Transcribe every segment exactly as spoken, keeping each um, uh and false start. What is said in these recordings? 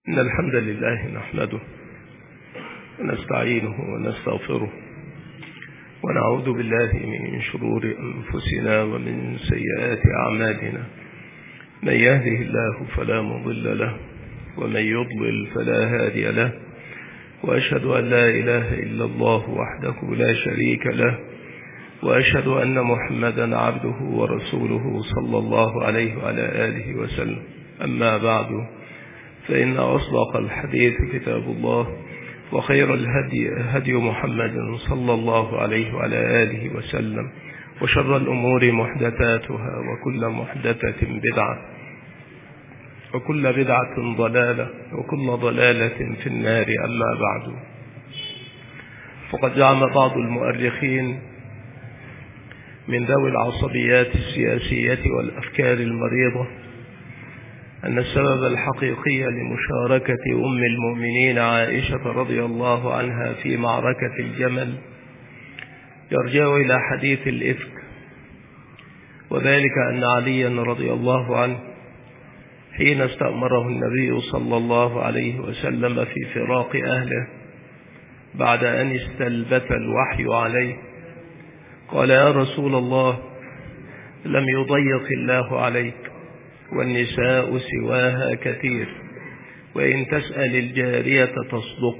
إن الحمد لله نحمده ونستعينه ونستغفره ونعوذ بالله من شرور أنفسنا ومن سيئات أعمالنا. من يهده الله فلا مضل له ومن يضلل فلا هادي له، وأشهد أن لا إله إلا الله وحده لا شريك له، وأشهد أن محمدا عبده ورسوله صلى الله عليه وعلى آله وسلم. أما بعد، فإن أصدق الحديث كتاب الله، وخير الهدي هدي محمد صلى الله عليه وعلى آله وسلم، وشر الأمور محدثاتها، وكل محدثة بدعة، وكل بدعة ضلالة، وكل ضلالة في النار. أما بعد، فقد زعم بعض المؤرخين من ذوي العصبيات السياسية والأفكار المريضة أن السبب الحقيقي لمشاركة أم المؤمنين عائشة رضي الله عنها في معركة الجمل يرجع إلى حديث الإفك، وذلك أن عليا رضي الله عنه حين استأمره النبي صلى الله عليه وسلم في فراق أهله بعد أن استلبث الوحي عليه، قال: يا رسول الله، لم يضيق الله عليك، والنساء سواها كثير، وإن تسأل الجارية تصدق.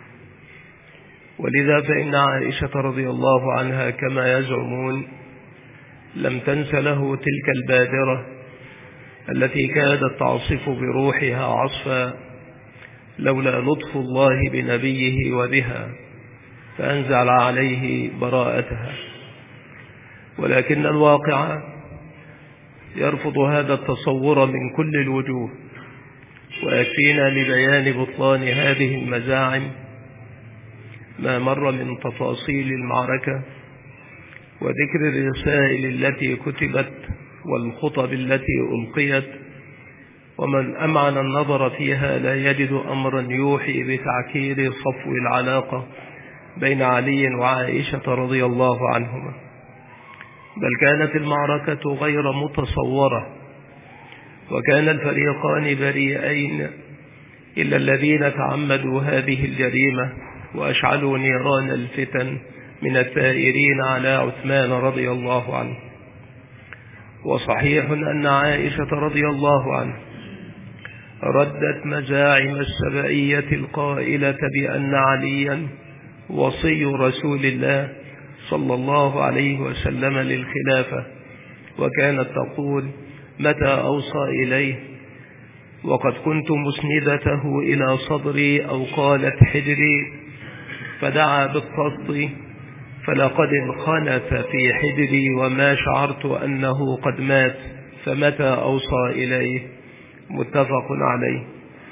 ولذا فإن عائشة رضي الله عنها كما يزعمون لم تنس له تلك البادرة التي كادت تعصف بروحها عصفا لولا لطف الله بنبيه وبها، فأنزل عليه براءتها. ولكن الواقع يرفض هذا التصور من كل الوجوه، ويكفينا لبيان بطلان هذه المزاعم ما مر من تفاصيل المعركة، وذكر الرسائل التي كتبت والخطب التي ألقيت، ومن أمعن النظر فيها لا يجد أمرا يوحي بتعكير صفو العلاقة بين علي وعائشة رضي الله عنهما، بل كانت المعركة غير متصورة، وكان الفريقان بريئين إلا الذين تعمدوا هذه الجريمة وأشعلوا نيران الفتن من الثائرين على عثمان رضي الله عنه. وصحيح أن عائشة رضي الله عنه ردت مزاعم السبائية القائلة بأن عليا وصي رسول الله صلى الله عليه وسلم للخلافة، وكانت تقول: متى أوصى إليه وقد كنت مسندته إلى صدري، أو قالت حجري، فدعا بالقسط فلقد انخنث في حجري وما شعرت أنه قد مات، فمتى أوصى إليه. متفق عليه.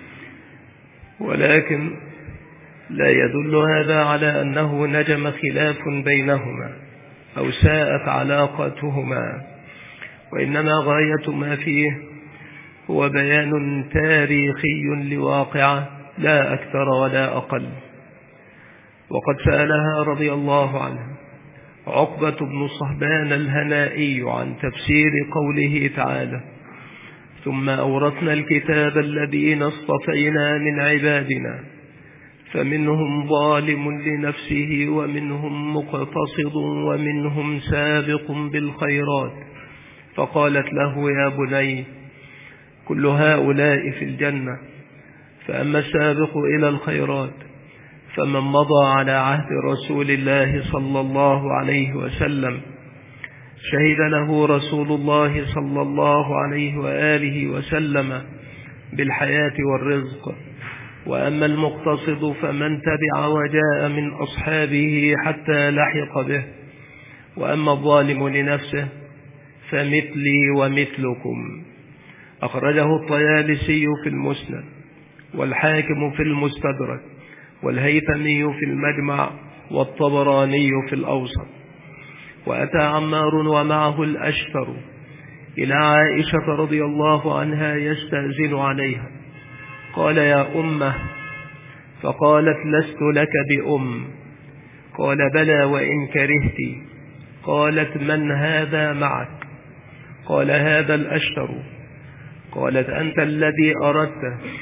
ولكن لا يدل هذا على أنه نجم خلاف بينهما أو ساءت علاقتهما، وإنما غاية ما فيه هو بيان تاريخي لواقعة لا أكثر ولا أقل. وقد سألها رضي الله عنها عقبة بن صهبان الهنائي عن تفسير قوله تعالى: ثم أورثنا الكتاب الذين اصطفينا من عبادنا فمنهم ظالم لنفسه ومنهم مقتصد ومنهم سابق بالخيرات، فقالت له: يا بني، كل هؤلاء في الجنة، فأما السابق إلى الخيرات فمن مضى على عهد رسول الله صلى الله عليه وسلم شهد له رسول الله صلى الله عليه وآله وسلم بالحياة والرزق، وأما المقتصد فمن تبع وجاء من أصحابه حتى لحق به، وأما الظالم لنفسه فمثلي ومثلكم. أخرجه الطيالسي في المسند، والحاكم في المستدرك، والهيثمي في المجمع، والطبراني في الأوسط. وأتى عمار ومعه الأشتر إلى عائشة رضي الله عنها يستأذن عليها، قال: يا أمه، فقالت: لست لك بأم. قال: بلى وإن كرهت. قالت: من هذا معك؟ قال: هذا الأشتر. قالت: أنت الذي أردته.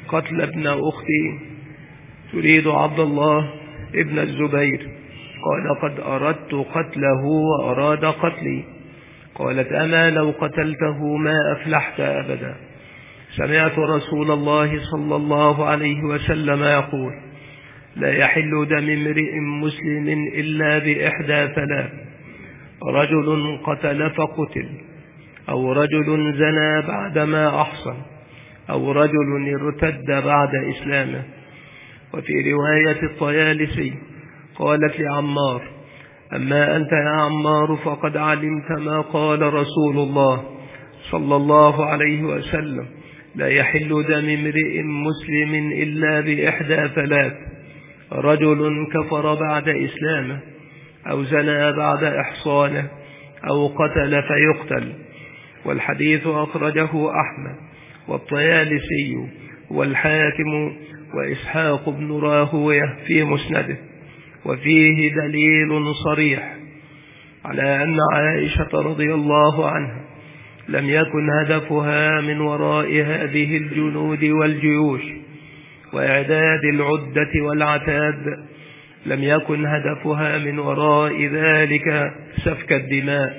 قتل ابن أختي تريد عبد الله ابن الزبير. قال قد أردت قتله وأراد قتلي. قالت أما لو قتلته ما أفلحت أبدا. سمعت رسول الله صلى الله عليه وسلم يقول لا يحل دم امرئ مسلم إلا بإحدى ثلاث: رجل قتل فقتل، أو رجل زنى بعدما أحصن، أو رجل ارتد بعد إسلامه. وفي رواية الطيالسي قالت لعمار أما أنت يا عمار فقد علمت ما قال رسول الله صلى الله عليه وسلم لا يحل دم امرئ مسلم إلا بإحدى ثلاث: رجل كفر بعد إسلامه، أو زنى بعد إحصانه، أو قتل فيقتل. والحديث أخرجه أحمد والطيالسي والحاكم وإسحاق بن راهويه في مسنده. وفيه دليل صريح على أن عائشة رضي الله عنها لم يكن هدفها من وراء هذه الجنود والجيوش وإعداد العدة والعتاد، لم يكن هدفها من وراء ذلك سفك الدماء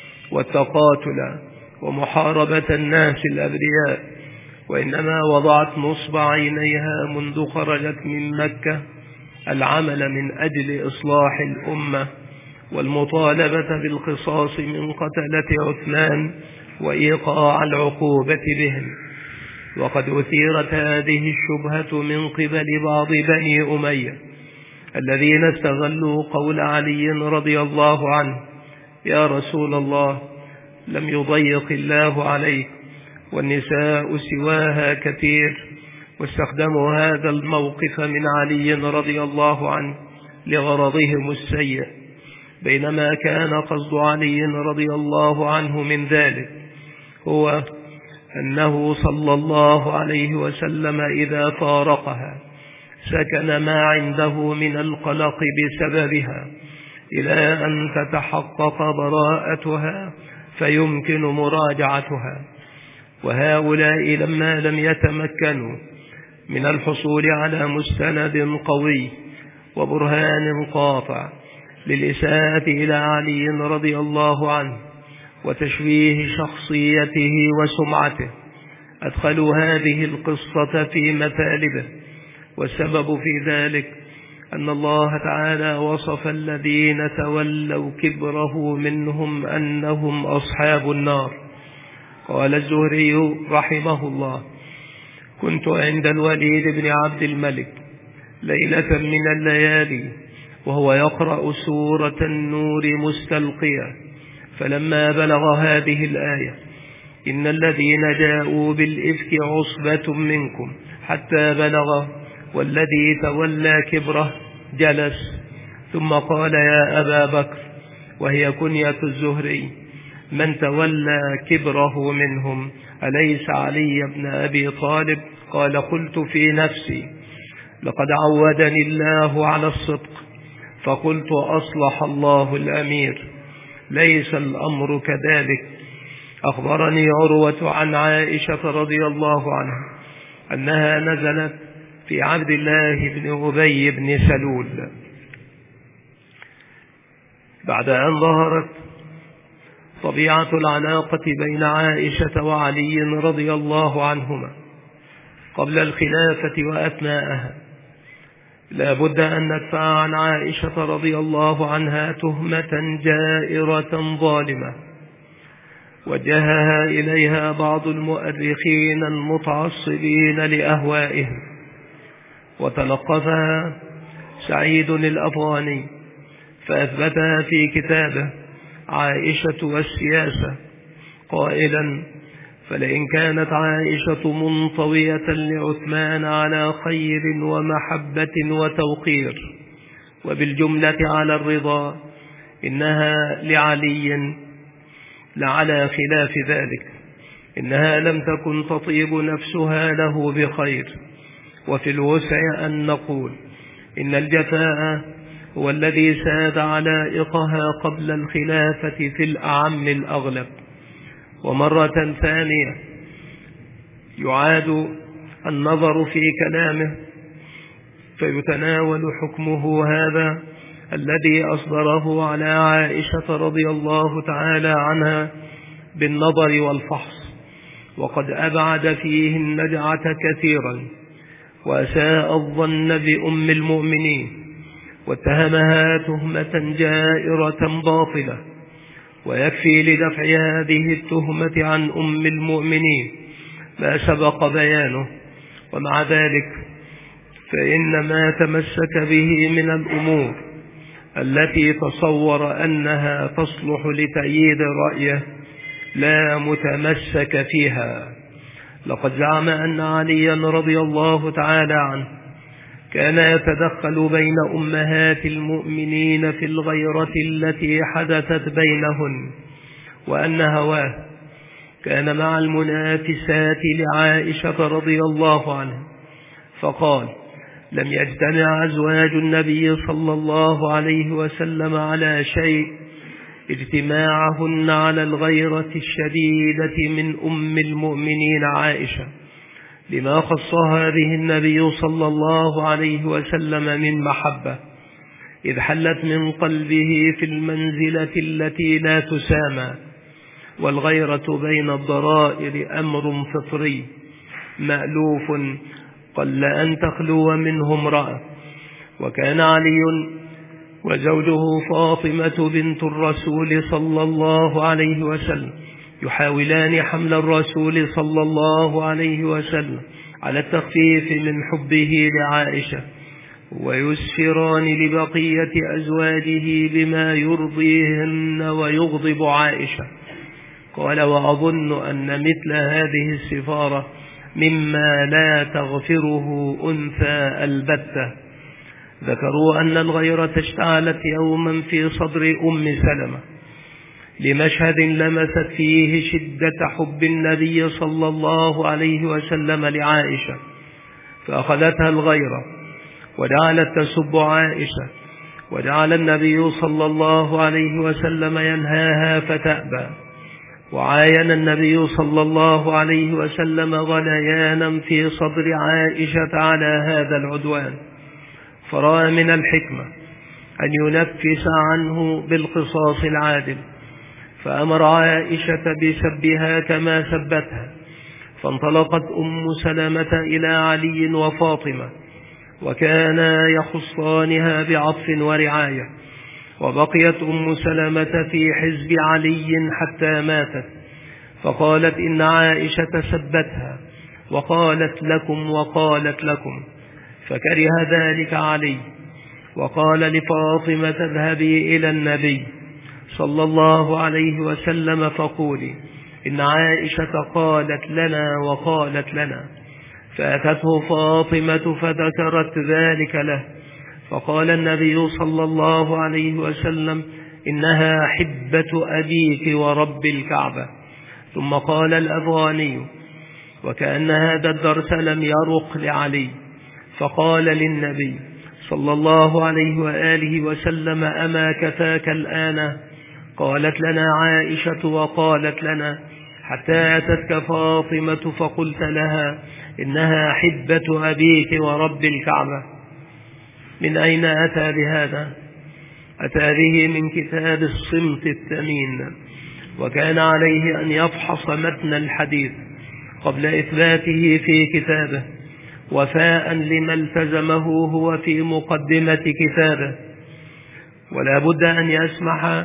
والتقاتل ومحاربة الناس الأبرياء، وإنما وضعت نصب عينيها منذ خرجت من مكة العمل من أجل إصلاح الأمة والمطالبة بالقصاص من قتلة عثمان وإيقاع العقوبة بهم. وقد أثيرت هذه الشبهة من قبل بعض بني أمية الذين استغلوا قول علي رضي الله عنه يا رسول الله لم يضيق الله عليك والنساء سواها كثير، واستخدموا هذا الموقف من علي رضي الله عنه لغرضهم السيء، بينما كان قصد علي رضي الله عنه من ذلك هو أنه صلى الله عليه وسلم إذا فارقها سكن ما عنده من القلق بسببها إلى أن تتحقق براءتها فيمكن مراجعتها. وهؤلاء لما لم يتمكنوا من الحصول على مستند قوي وبرهان قاطع للإساءة إلى علي رضي الله عنه وتشويه شخصيته وسمعته أدخلوا هذه القصة في مثالبه. والسبب في ذلك أن الله تعالى وصف الذين تولوا كبره منهم أنهم أصحاب النار. قال الزهري رحمه الله كنت عند الوليد بن عبد الملك ليلة من الليالي وهو يقرأ سورة النور مستلقيا، فلما بلغ هذه الآية إن الذين جاءوا بالإفك عصبة منكم حتى بلغ والذي تولى كبره جلس، ثم قال يا أبا بكر، وهي كنية الزهري، من تولى كبره منهم أليس علي بن أبي طالب؟ قال قلت في نفسي لقد عودني الله على الصدق، فقلت أصلح الله الأمير، ليس الأمر كذلك. أخبرني عروة عن عائشة رضي الله عنها أنها نزلت في عبد الله بن أبي بن سلول بعد أن ظهرت طبيعة العلاقة بين عائشة وعلي رضي الله عنهما قبل الخلافة وأثناءها. لا بد أن ندفع عن عائشة رضي الله عنها تهمة جائرة ظالمة وجهها إليها بعض المؤرخين المتعصبين لأهوائهم، وتلقفها سعيد الأفغاني فأثبتها في كتابه عائشة والسياسة قائلا فلئن كانت عائشة منطوية لعثمان على خير ومحبة وتوقير وبالجملة على الرضا، إنها لعلي لعلى خلاف ذلك، إنها لم تكن تطيب نفسها له بخير. وفي الوسع أن نقول إن الجفاء هو الذي ساد علائقها قبل الخلافة في الأعم الأغلب. ومرة ثانية يعاد النظر في كلامه، فيتناول حكمه هذا الذي أصدره على عائشة رضي الله تعالى عنها بالنظر والفحص، وقد أبعد فيه النجعة كثيرا، وأساء الظن بأم المؤمنين، واتهمها تهمة جائرة باطلة. ويكفي لدفع هذه التهمة عن أم المؤمنين ما سبق بيانه، ومع ذلك فإن ما تمسك به من الأمور التي تصور أنها تصلح لتأييد رأيه لا متمسك فيها. لقد زعم أن عليا رضي الله تعالى عنه كان يتدخل بين أمهات المؤمنين في الغيرة التي حدثت بينهن، وأن هواه كان مع المنافسات لعائشة رضي الله عنها، فقال: لم يجتمع أزواج النبي صلى الله عليه وسلم على شيء اجتماعهن على الغيرة الشديدة من أم المؤمنين عائشة، لما خصها به النبي صلى الله عليه وسلم من محبة، إذ حلت من قلبه في المنزلة التي لا تسامى. والغيرة بين الضرائر أمر فطري مألوف قل أن تخلو منه امرأة. وكان علي وزوجه فاطمة بنت الرسول صلى الله عليه وسلم يحاولان حمل الرسول صلى الله عليه وسلم على التخفيف من حبه لعائشة، ويسفران لبقية أزواجه بما يرضيهن ويغضب عائشة. قال: وأظن أن مثل هذه السفارة مما لا تغفره أنثى البتة. ذكروا أن الغيرة اشتعلت يوما في صدر أم سلمة لمشهد لمست فيه شدة حب النبي صلى الله عليه وسلم لعائشة، فأخذتها الغيرة وجعلت تسب عائشة، وجعل النبي صلى الله عليه وسلم ينهاها فتأبى. وعاين النبي صلى الله عليه وسلم غليانا في صدر عائشة على هذا العدوان، فرأى من الحكمة أن ينفس عنه بالقصاص العادل، فأمر عائشة بسبها كما سبتها. فانطلقت أم سلمة إلى علي وفاطمة، وكانا يخصانها بعطف ورعاية، وبقيت أم سلمة في حزب علي حتى ماتت، فقالت: إن عائشة سبتها وقالت لكم وقالت لكم. فكره ذلك علي، وقال لفاطمة: اذهبي إلى النبي صلى الله عليه وسلم فقولي إن عائشة قالت لنا وقالت لنا. فأتته فاطمة فذكرت ذلك له، فقال النبي صلى الله عليه وسلم: إنها حبة أبيك ورب الكعبة. ثم قال الأفغاني، وكأن هذا الدرس لم يرق لعلي، فقال للنبي صلى الله عليه وآله وسلم: أما كفاك الآن؟ قالت لنا عائشة وقالت لنا، حتى أتتك فاطمة فقلت لها إنها حبة أبيك ورب الكعبة. من أين أتى بهذا؟ أتى به من كتاب الصمت الثمين، وكان عليه أن يفحص متن الحديث قبل إثباته في كتابه، وفاء لما التزمه هو في مقدمة كتابه. ولا بد أن يسمح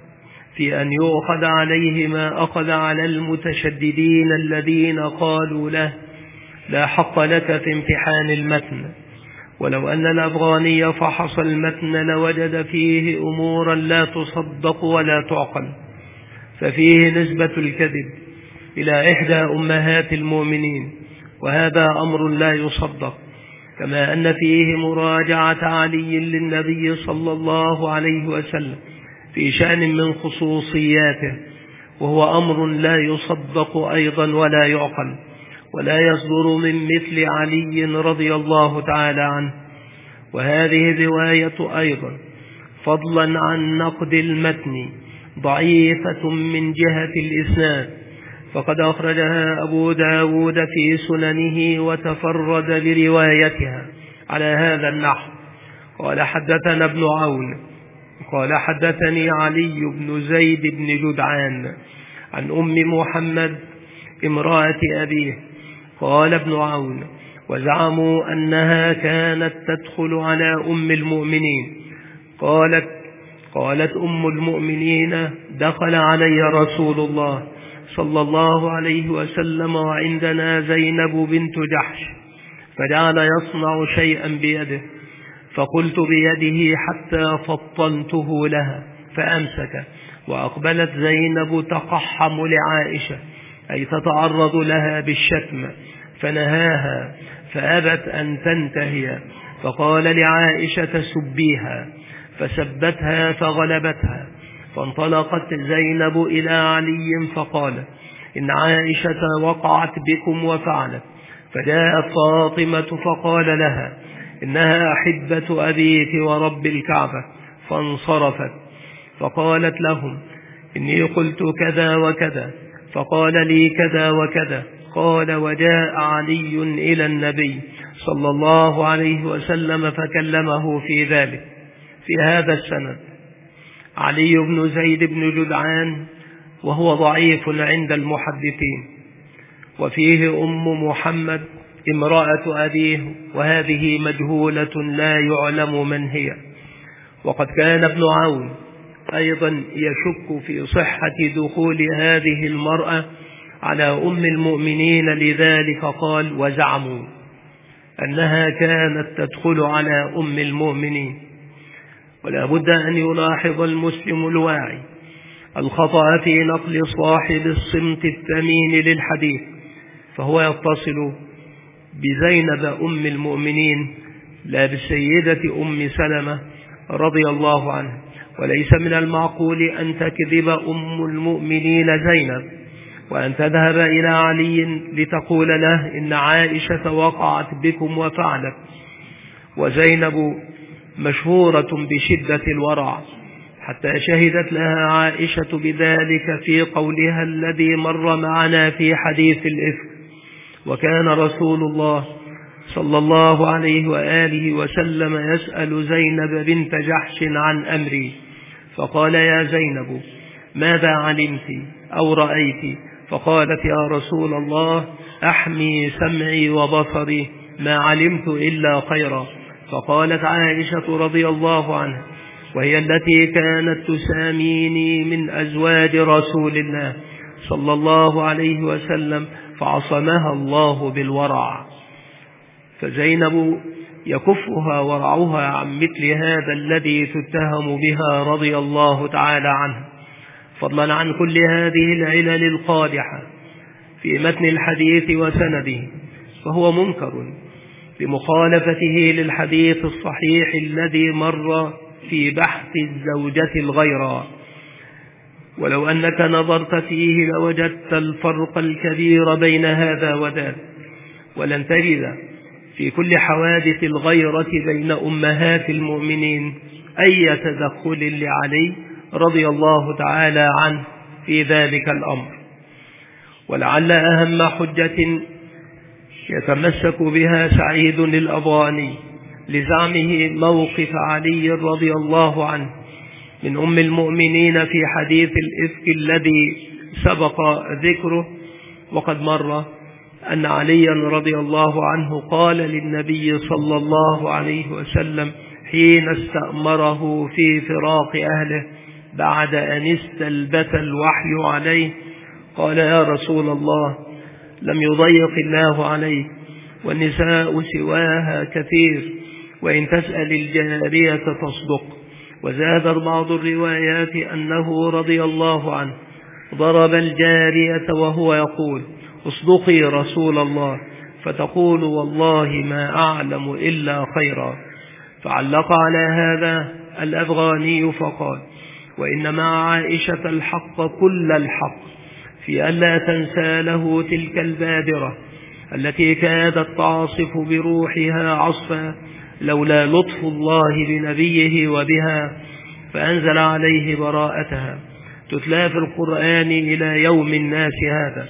في أن يؤخذ عليه ما أخذ على المتشددين الذين قالوا له: لا حق لك في امتحان المتن. ولو أن الأفغاني فحص المتن لوجد فيه أمورا لا تصدق ولا تعقل، ففيه نسبة الكذب إلى إحدى أمهات المؤمنين، وهذا أمر لا يصدق، كما أن فيه مراجعة علي للنبي صلى الله عليه وسلم في شأن من خصوصياته، وهو أمر لا يصدق أيضا ولا يعقل، ولا يصدر من مثل علي رضي الله تعالى عنه. وهذه الرواية أيضا فضلا عن نقد المتن ضعيفة من جهة الإسناد، فقد أخرجها أبو داود في سننه وتفرد بروايتها على هذا النحو. قال حدثنا ابن عون قال حدثني علي بن زيد بن جدعان عن أم محمد امرأة أبيه. قال ابن عون: وزعموا أنها كانت تدخل على أم المؤمنين. قالت قالت أم المؤمنين: دخل علي رسول الله صلى الله عليه وسلم وعندنا زينب بنت جحش، فجعل يصنع شيئا بيده، فقلت بيده حتى فطنته لها فأمسك، وأقبلت زينب تقحم لعائشة أي تتعرض لها بالشتم، فنهاها فأبت أن تنتهي، فقال لعائشة: سبيها، فسبتها فغلبتها، فانطلقت زينب إلى علي فقال: إن عائشة وقعت بكم وفعلت. فجاءت فاطمة فقال لها: إنها أحبة أبيك ورب الكعبة، فانصرفت. فقالت لهم: إني قلت كذا وكذا، فقال لي كذا وكذا. قال: وجاء علي إلى النبي صلى الله عليه وسلم فكلمه في ذلك. في هذا السند علي بن زيد بن جدعان وهو ضعيف عند المحدثين، وفيه أم محمد امرأة أبيه، وهذه مجهولة لا يعلم من هي. وقد كان ابن عون أيضا يشك في صحة دخول هذه المرأة على أم المؤمنين، لذلك قال: وزعموا أنها كانت تدخل على أم المؤمنين. ولا بد أن يلاحظ المسلم الواعي الخطأ في نقل صاحب الصمت الثمين للحديث، فهو يتصل بزينب أم المؤمنين لا بالسيدة أم سلمة رضي الله عنها. وليس من المعقول أن تكذب أم المؤمنين زينب وأن تذهب إلى علي لتقول له: إن عائشة وقعت بكم وفعلت. وزينب مشهورة بشدة الورع، حتى شهدت لها عائشة بذلك في قولها الذي مر معنا في حديث الإفك: وكان رسول الله صلى الله عليه وآله وسلم يسأل زينب بنت جحش عن أمري، فقال: يا زينب ماذا علمت أو رأيت؟ فقالت: يا رسول الله أحمي سمعي وبصري، ما علمت إلا خيرا. فقالت عائشة رضي الله عنها، وهي التي كانت تساميني من أزواج رسول الله صلى الله عليه وسلم، فعصمها الله بالورع. فزينب يكفها ورعها عن مثل هذا الذي تتهم بها رضي الله تعالى عنه، فضلا عن كل هذه العلل القادحة في متن الحديث وسنده، فهو منكر بمخالفته للحديث الصحيح الذي مر في بحث الزوجة الغيرى. ولو أنك نظرت فيه لوجدت الفرق الكبير بين هذا وذاك، ولن تجد في كل حوادث الغيرة بين أمهات المؤمنين أي تدخل لعلي رضي الله تعالى عنه في ذلك الأمر. ولعل أهم حجة يتمسك بها سعيد الأبواني لزعمه موقف علي رضي الله عنه من أم المؤمنين في حديث الإفك الذي سبق ذكره، وقد مر أن عليا رضي الله عنه قال للنبي صلى الله عليه وسلم حين استأمره في فراق أهله بعد أن استلبت الوحي عليه، قال: يا رسول الله لم يضيق الله عليك، والنساء سواها كثير، وإن تسأل الجارية تصدق. وزاد بعض الروايات أنه رضي الله عنه ضرب الجارية وهو يقول: اصدقي رسول الله، فتقول: والله ما أعلم إلا خيرا. فعلق على هذا الأفغاني فقال: وإن مع عائشة الحق كل الحق في ألا تنسى له تلك البادرة التي كادت تعصف بروحها عصفا لولا لطف الله بنبيه وبها، فأنزل عليه براءتها تتلى في القرآن إلى يوم الناس هذا.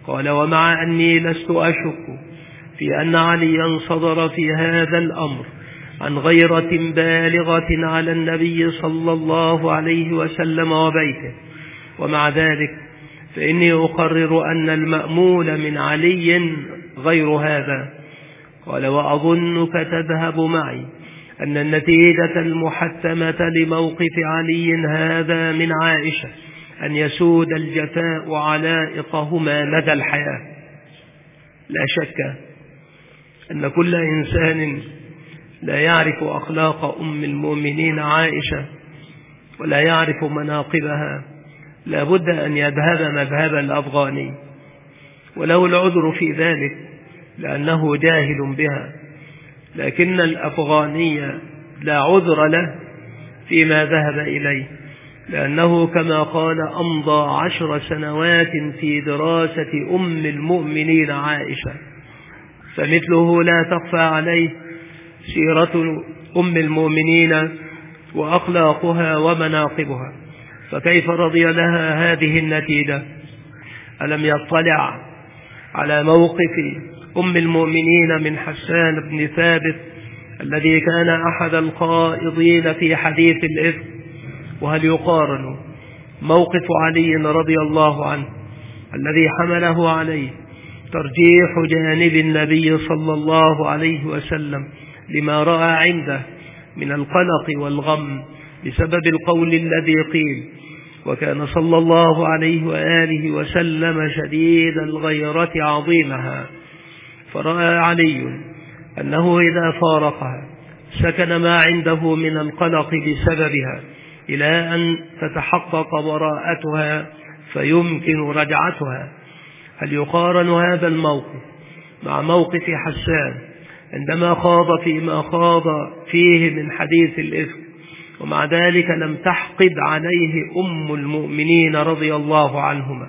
قال: ومع أني لست أشك في أن عليا صدر في هذا الأمر عن غيرة بالغة على النبي صلى الله عليه وسلم وبيته، ومع ذلك فإني أقرر أن المأمول من علي غير هذا. قال: وأظنك تذهب معي أن النتيجة المحتمة لموقف علي هذا من عائشة أن يسود الجفاء علائقهما مدى الحياة. لا شك أن كل إنسان لا يعرف أخلاق أم المؤمنين عائشة ولا يعرف مناقبها لا بد أن يذهب مذهب الأفغاني، وله العذر في ذلك لأنه جاهل بها، لكن الأفغاني لا عذر له فيما ذهب إليه، لأنه كما قال أمضى عشر سنوات في دراسة أم المؤمنين عائشة، فمثله لا تخفى عليه سيرة أم المؤمنين وأخلاقها ومناقبها، فكيف رضي لها هذه النتيجة؟ ألم يطلع على موقف أم المؤمنين من حسان بن ثابت الذي كان أحد الخائضين في حديث الإفك؟ وهل يقارن موقف علي رضي الله عنه الذي حمله عليه ترجيح جانب النبي صلى الله عليه وسلم لما رأى عنده من القلق والغم بسبب القول الذي قيل: وكان صلى الله عليه وآله وسلم شديد الغيرة عظيمها، فرأى علي أنه إذا فارقها سكن ما عنده من القلق بسببها إلى أن تتحقق براءتها فيمكن رجعتها. هل يقارن هذا الموقف مع موقف حسان عندما خاض فيما خاض فيه من حديث الإفك، ومع ذلك لم تحقد عليه أم المؤمنين رضي الله عنهما،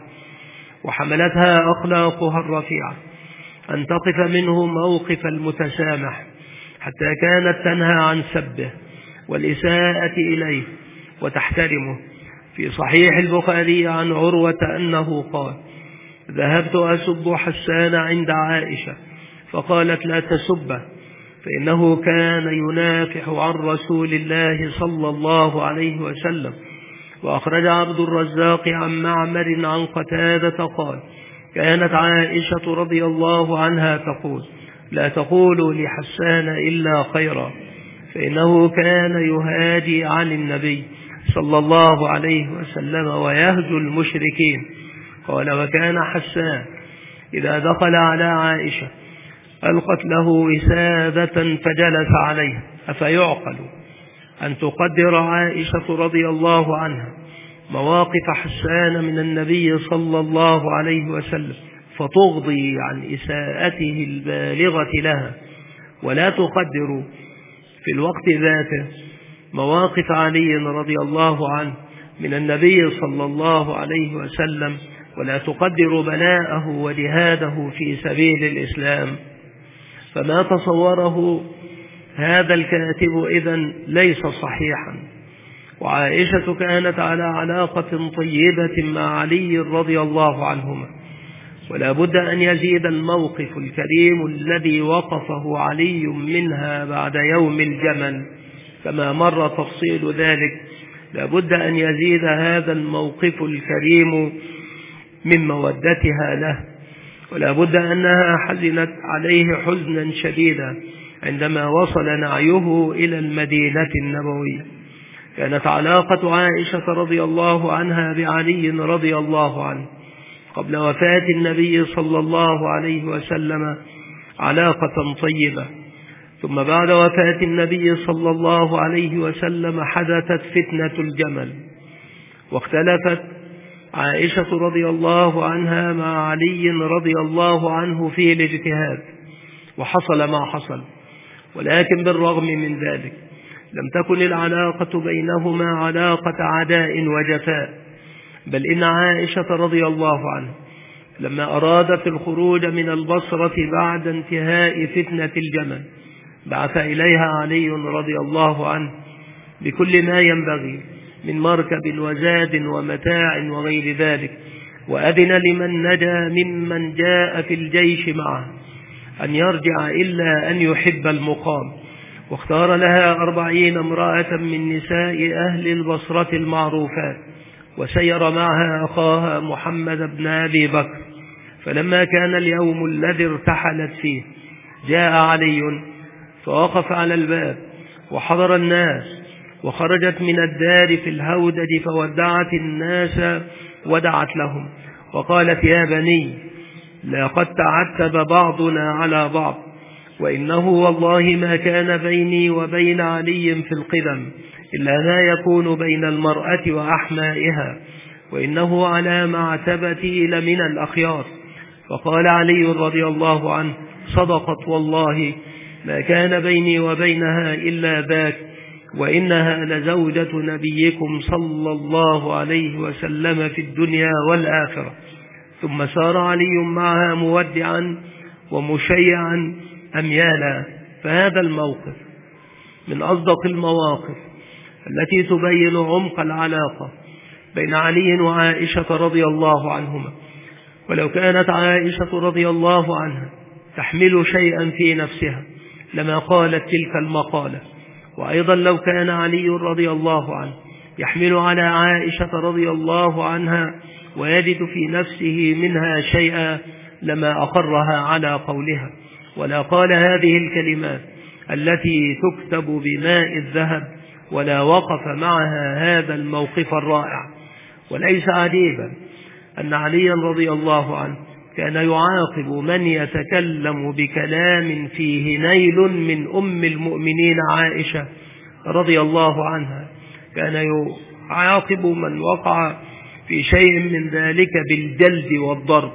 وحملتها أخلاقها الرفيعة أن تقف منه موقف المتسامح، حتى كانت تنهى عن سبه والإساءة إليه وتحترمه. في صحيح البخاري عن عروة أنه قال: ذهبت أسب حسان عند عائشة فقالت: لا تسبه فإنه كان ينافح عن رسول الله صلى الله عليه وسلم. وأخرج عبد الرزاق عن معمر عن قتادة قال: كانت عائشة رضي الله عنها تقول: لا تقولوا لحسان إلا خيرا فإنه كان يهاجي عن النبي صلى الله عليه وسلم ويهجو المشركين. قال: وكان حسان إذا دخل على عائشة ألقت له وسادة فجلس عليها. أفيعقل أن تقدر عائشة رضي الله عنها مواقف حسان من النبي صلى الله عليه وسلم فتغضي عن إساءته البالغة لها، ولا تقدر في الوقت ذاته مواقف علي رضي الله عنه من النبي صلى الله عليه وسلم، ولا تقدر بلاءه وجهاده في سبيل الإسلام؟ فما تصوره هذا الكاتب إذن ليس صحيحا. وعائشة كانت على علاقة طيبة مع علي رضي الله عنهما، ولا بد أن يزيد الموقف الكريم الذي وقفه علي منها بعد يوم الجمل كما مر تفصيل ذلك، لا بد أن يزيد هذا الموقف الكريم من مودتها له، ولا بد أنها حزنت عليه حزنا شديدا عندما وصل نعيه إلى المدينة النبوية. كانت علاقة عائشة رضي الله عنها بعلي رضي الله عنه قبل وفاة النبي صلى الله عليه وسلم علاقة طيبة، ثم بعد وفاة النبي صلى الله عليه وسلم حدثت فتنة الجمل، واختلفت عائشة رضي الله عنها مع علي رضي الله عنه في الاجتهاد، وحصل ما حصل. ولكن بالرغم من ذلك لم تكن العلاقة بينهما علاقة عداء وجفاء، بل إن عائشة رضي الله عنها لما أرادت الخروج من البصرة بعد انتهاء فتنة الجمل بعث إليها علي رضي الله عنه بكل ما ينبغي من مركب وزاد ومتاع وغير ذلك وأذن لمن نجا ممن جاء في الجيش معه أن يرجع إلا أن يحب المقام، واختار لها أربعين امرأة من نساء أهل البصرة المعروفات، وسير معها أخاها محمد بن أبي بكر. فلما كان اليوم الذي ارتحلت فيه جاء علي فوقف على الباب وحضر الناس، وخرجت من الدار في الهودج فودعت الناس ودعت لهم وقالت: يا بني، لقد تعتب بعضنا على بعض، وإنه والله ما كان بيني وبين علي في القدم إلا ما يكون بين المرأة وأحمائها، وإنه على معتبتي لمن الأخيار. فقال علي رضي الله عنه: صدقت والله، ما كان بيني وبينها إلا ذاك، وإنها لزوجة نبيكم صلى الله عليه وسلم في الدنيا والآخرة. ثم سار علي معها مودعا ومشيعا أميالا. فهذا الموقف من أصدق المواقف التي تبين عمق العلاقة بين علي وعائشة رضي الله عنهما. ولو كانت عائشة رضي الله عنها تحمل شيئا في نفسها لما قالت تلك المقالة، وأيضا لو كان علي رضي الله عنه يحمل على عائشة رضي الله عنها ويجد في نفسه منها شيئا لما أقرها على قولها، ولا قال هذه الكلمات التي تكتب بماء الذهب، ولا وقف معها هذا الموقف الرائع. وليس عجيبا أن عليا رضي الله عنه كان يعاقب من يتكلم بكلام فيه نيل من أم المؤمنين عائشة رضي الله عنها، كان يعاقب من وقع في شيء من ذلك بالجلد والضرب.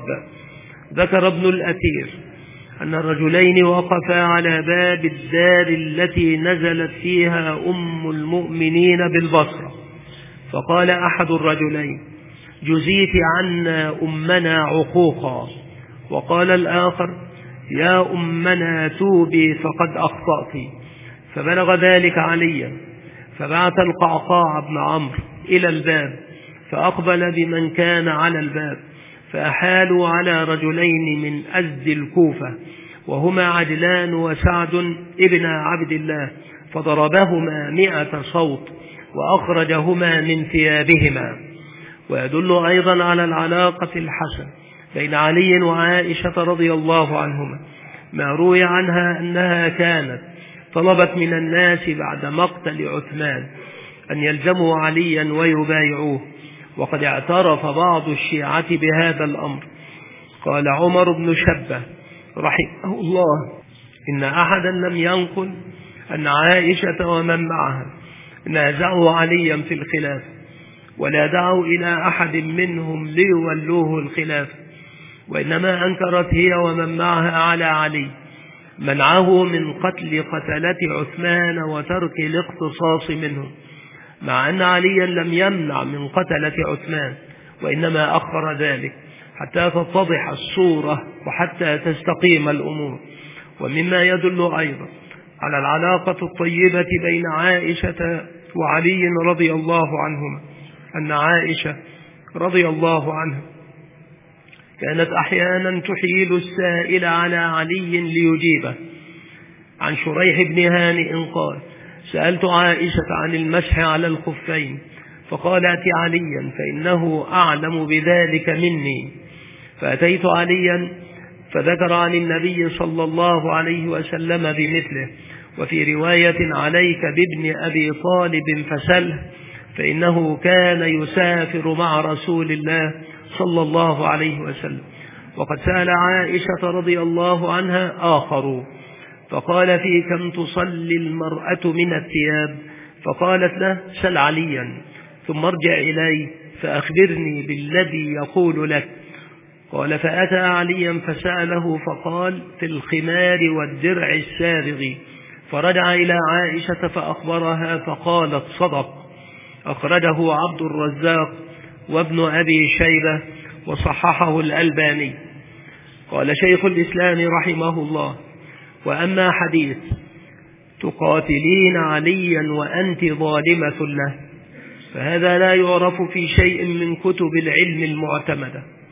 ذكر ابن الأثير أن الرجلين وقفا على باب الدار التي نزلت فيها أم المؤمنين بالبصرة، فقال أحد الرجلين: جزيت عنا أمنا عقوقا. وقال الآخر: يا أمنا توبي فقد أخطأت. فبلغ ذلك عليا، فبعث القعقاع بن عمرو إلى الباب، فأقبل بمن كان على الباب، فأحالوا على رجلين من أزد الكوفة، وهما عدلان وسعد ابن عبد الله، فضربهما مئة صوت وأخرجهما من ثيابهما. ويدل أيضا على العلاقة الحسنة بين علي وعائشة رضي الله عنهما ما روي عنها أنها كانت طلبت من الناس بعد مقتل عثمان أن يلزموا عليا ويبايعوه، وقد اعترف بعض الشيعة بهذا الأمر. قال عمر بن شبة رحمه الله: إن أحدا لم ينقل أن عائشة ومن معها نازعوا عليا في الخلاف، ولا دعوا إلى أحد منهم ليولوه الخلاف، وإنما أنكرت هي ومن معها على علي منعه من قتل قتلة عثمان وترك الاقتصاص منهم، مع أن عليا لم يمنع من قتلة عثمان، وإنما أخر ذلك حتى تتضح الصورة وحتى تستقيم الأمور. ومما يدل أيضا على العلاقة الطيبة بين عائشة وعلي رضي الله عنهما أن عائشة رضي الله عنها كانت أحيانا تحيل السائل على علي ليجيبه. عن شريح بن هانئ قال: سألت عائشة عن المسح على الخفين، فقالت عليا فإنه أعلم بذلك مني. فأتيت عليا فذكر عن النبي صلى الله عليه وسلم بمثله، وفي رواية: عليك بابن أبي طالب فسله، فإنه كان يسافر مع رسول الله صلى الله عليه وسلم. وقد سأل عائشة رضي الله عنها آخر فقال: في كم تصلي المرأة من الثياب؟ فقالت له: سل عليا ثم ارجع إلي فأخبرني بالذي يقول لك. قال: فأتى عليا فسأله فقال: في الخمار والدرع السابغ. فرجع إلى عائشة فأخبرها فقالت: صدق. أخرجه عبد الرزاق وابن أبي شيبة وصححه الألباني. قال شيخ الإسلام رحمه الله: وأما حديث تقاتلين عليا وأنت ظالمة له، فهذا لا يعرف في شيء من كتب العلم المعتمدة،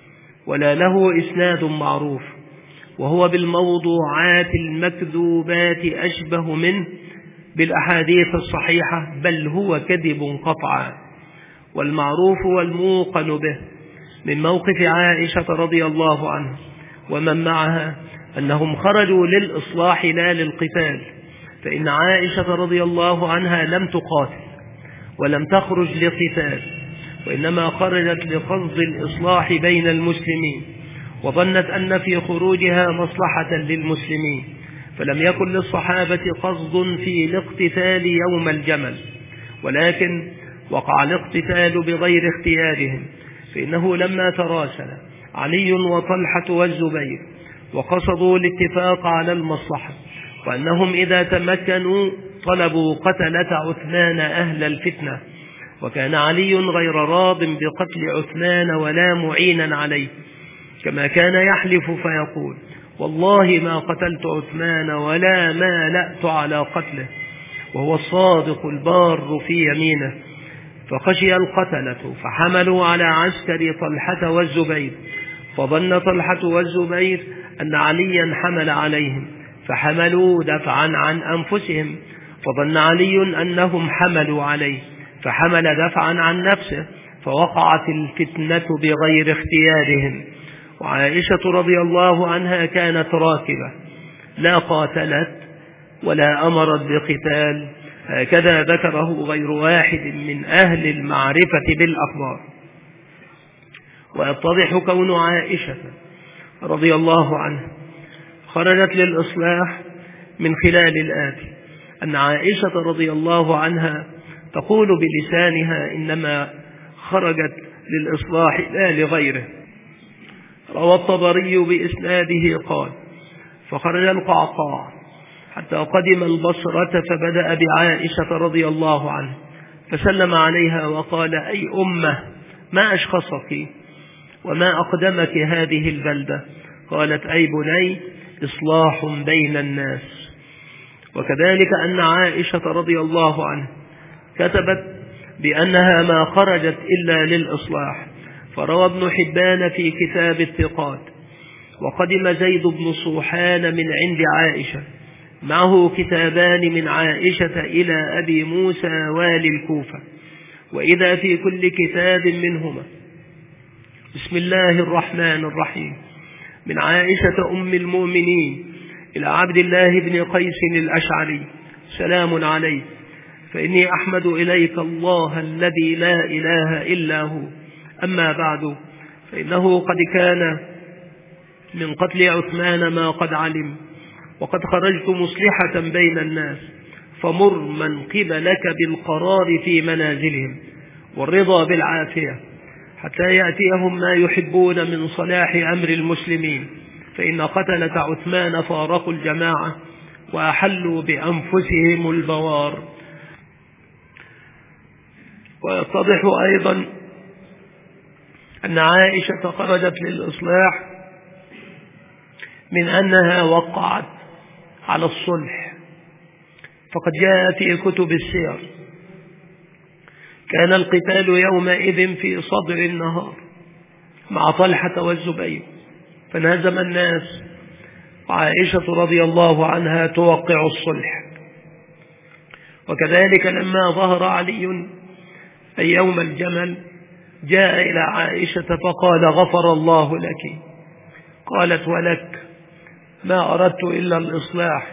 ولا له إسناد معروف، وهو بالموضوعات المكذوبات أشبه منه بالأحاديث الصحيحة، بل هو كذب قطعا. والمعروف والموقن به من موقف عائشة رضي الله عنها ومن معها أنهم خرجوا للإصلاح لا للقتال، فإن عائشة رضي الله عنها لم تقاتل ولم تخرج لقتال، وإنما خرجت لقصد الإصلاح بين المسلمين، وظنت أن في خروجها مصلحة للمسلمين، فلم يكن للصحابة قصد في الاقتتال يوم الجمل، ولكن وقع الاقتتال بغير اختيارهم، فإنه لما تراسل علي وطلحة والزبير وقصدوا الاتفاق على المصلحة، وأنهم إذا تمكنوا طلبوا قتلة عثمان أهل الفتنة، وكان علي غير راض بقتل عثمان ولا معينا عليه، كما كان يحلف فيقول: والله ما قتلت عثمان ولا مالأت على قتله، وهو الصادق البار في يمينه. فخشي القتلة فحملوا على عسكر طلحة والزبير، فظن طلحة والزبير أن عليا حمل عليهم فحملوا دفعا عن أنفسهم، فظن علي أنهم حملوا عليه فحمل دفعا عن نفسه، فوقعت الفتنة بغير اختيارهم. وعائشة رضي الله عنها كانت راكبة لا قاتلت ولا أمرت بقتال، هكذا ذكره غير واحد من أهل المعرفة بالأخبار. ويتضح كون عائشة رضي الله عنها خرجت للإصلاح من خلال الآتي: أن عائشة رضي الله عنها تقول بلسانها إنما خرجت للإصلاح لا لغيره. روى الطبري بإسناده قال: فخرج القعقاع حتى قدم البصرة فبدأ بعائشة رضي الله عنها فسلم عليها وقال: أي أمة، ما أشخصك وما أقدمك هذه البلدة؟ قالت: أي بني، إصلاح بين الناس. وكذلك أن عائشة رضي الله عنها كتبت بأنها ما خرجت إلا للإصلاح، فروى ابن حبان في كتاب الثقات: وقدم زيد بن صوحان من عند عائشة معه كتابان من عائشة إلى أبي موسى والي الكوفة، وإذا في كل كتاب منهما بسم الله الرحمن الرحيم من عائشة أم المؤمنين إلى عبد الله بن قيس الأشعري سلام عليك، فإني أحمد إليك الله الذي لا إله إلا هو، أما بعد، فإنه قد كان من قتل عثمان ما قد علم، وقد خرجت مصلحة بين الناس، فمر من قبلك بالقرار في منازلهم والرضا بالعافية حتى يأتيهم ما يحبون من صلاح أمر المسلمين، فإن قتلة عثمان فارقوا الجماعة وأحلوا بأنفسهم البوار. ويتضح أيضا أن عائشة خرجت للإصلاح من أنها وقعت على الصلح، فقد جاء في كتب السير: كان القتال يومئذ في صدر النهار مع طلحة والزبير، فنهزم الناس، وعائشة رضي الله عنها توقع الصلح. وكذلك لما ظهر علي أي يوم الجمل جاء إلى عائشة فقال: غفر الله لك. قالت: ولك، ما أردت إلا الإصلاح،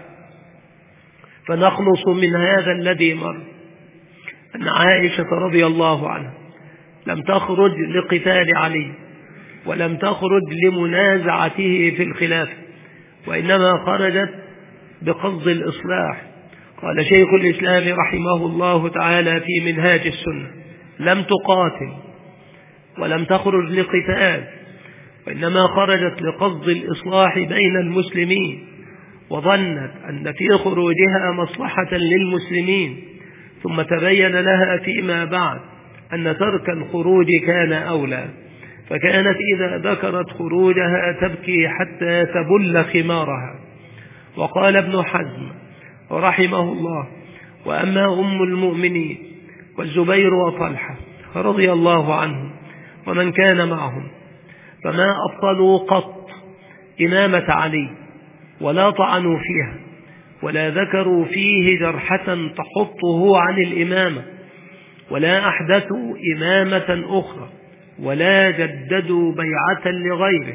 فنخلص من هذا الذي مر أن عائشة رضي الله عنها لم تخرج لقتال علي ولم تخرج لمنازعته في الخلافة، وإنما خرجت بقصد الإصلاح. قال شيخ الإسلام رحمه الله تعالى في منهاج السنة: لم تقاتل ولم تخرج لقتال، وإنما خرجت لقصد الإصلاح بين المسلمين، وظنت أن في خروجها مصلحة للمسلمين، ثم تبين لها فيما بعد أن ترك الخروج كان أولى، فكانت إذا ذكرت خروجها تبكي حتى تبل خمارها. وقال ابن حزم رحمه الله: وأما أم المؤمنين والزبير وطلحة رضي الله عنهم ومن كان معهم فما أبطلوا قط إمامة علي ولا طعنوا فيها ولا ذكروا فيه جرحة تحطه عن الإمامة ولا أحدثوا إمامة أخرى ولا جددوا بيعة لغيره.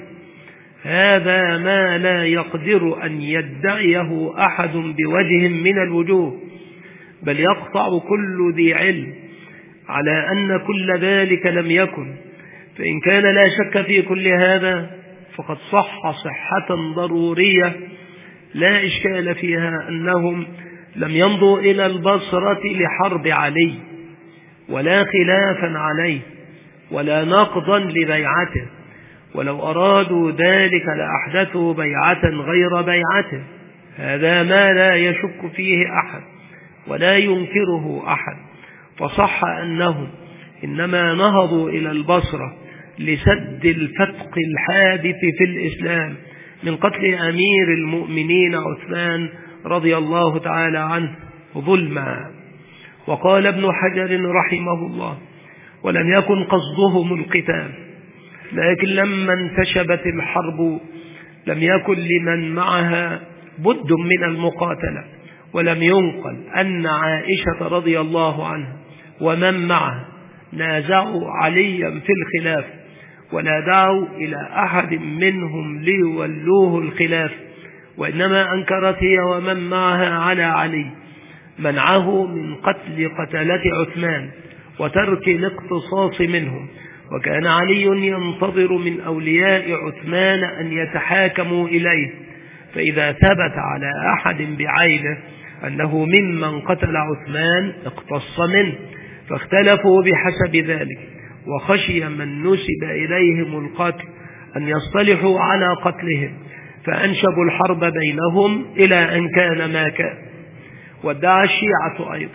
هذا ما لا يقدر أن يدعيه أحد بوجه من الوجوه، بل يقطع كل ذي علم على أن كل ذلك لم يكن. فإن كان لا شك في كل هذا فقد صح صحة ضرورية لا إشكال فيها أنهم لم يمضوا إلى البصرة لحرب علي ولا خلافا عليه ولا نقضا لبيعته، ولو أرادوا ذلك لأحدثوا بيعة غير بيعته. هذا ما لا يشك فيه أحد ولا ينكره أحد. فصح أنهم إنما نهضوا إلى البصرة لسد الفتق الحادث في الإسلام من قتل أمير المؤمنين عثمان رضي الله تعالى عنه ظلما. وقال ابن حجر رحمه الله: ولم يكن قصدهم القتال، لكن لما انتشبت الحرب لم يكن لمن معها بد من المقاتلة، ولم ينقل أن عائشة رضي الله عنها ومن معها نازعوا عليا في الخلاف ولا دعوا إلى أحد منهم ليولوه الخلاف، وإنما أنكرت هي ومن معها على علي منعه من قتل قتلة عثمان وترك الاقتصاص منهم. وكان علي ينتظر من أولياء عثمان أن يتحاكموا إليه، فإذا ثبت على أحد بعينه أنه ممن قتل عثمان اقتص منه، فاختلفوا بحسب ذلك، وخشي من نسب إليهم القتل أن يصطلحوا على قتلهم، فأنشبوا الحرب بينهم إلى أن كان ما كان. وادعى الشيعة أيضا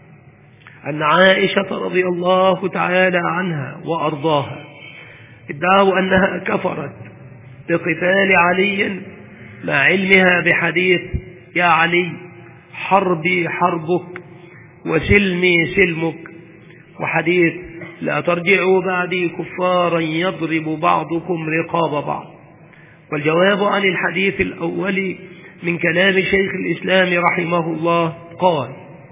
أن عائشة رضي الله تعالى عنها وأرضاها ادعوا أنها كفرت بقتال علي مع علمها بحديث: يا علي حربي حربك وسلمي سلمك، وحديث: لا ترجعوا بعدي كفارا يضرب بعضكم رقاب بعض. والجواب عن الحديث الأول من كلام شيخ الإسلام رحمه الله قال: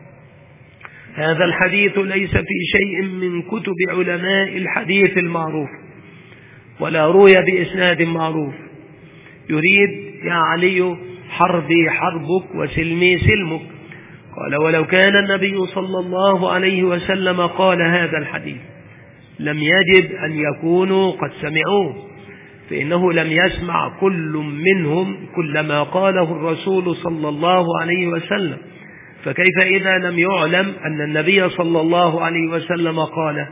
هذا الحديث ليس في شيء من كتب علماء الحديث المعروف ولا روي بإسناد معروف. يريد: يا علي حربي حربك وسلمي سلمك. قال: ولو كان النبي صلى الله عليه وسلم قال هذا الحديث لم يجب أن يكونوا قد سمعوه، فإنه لم يسمع كل منهم كل ما قاله الرسول صلى الله عليه وسلم، فكيف إذا لم يعلم أن النبي صلى الله عليه وسلم قال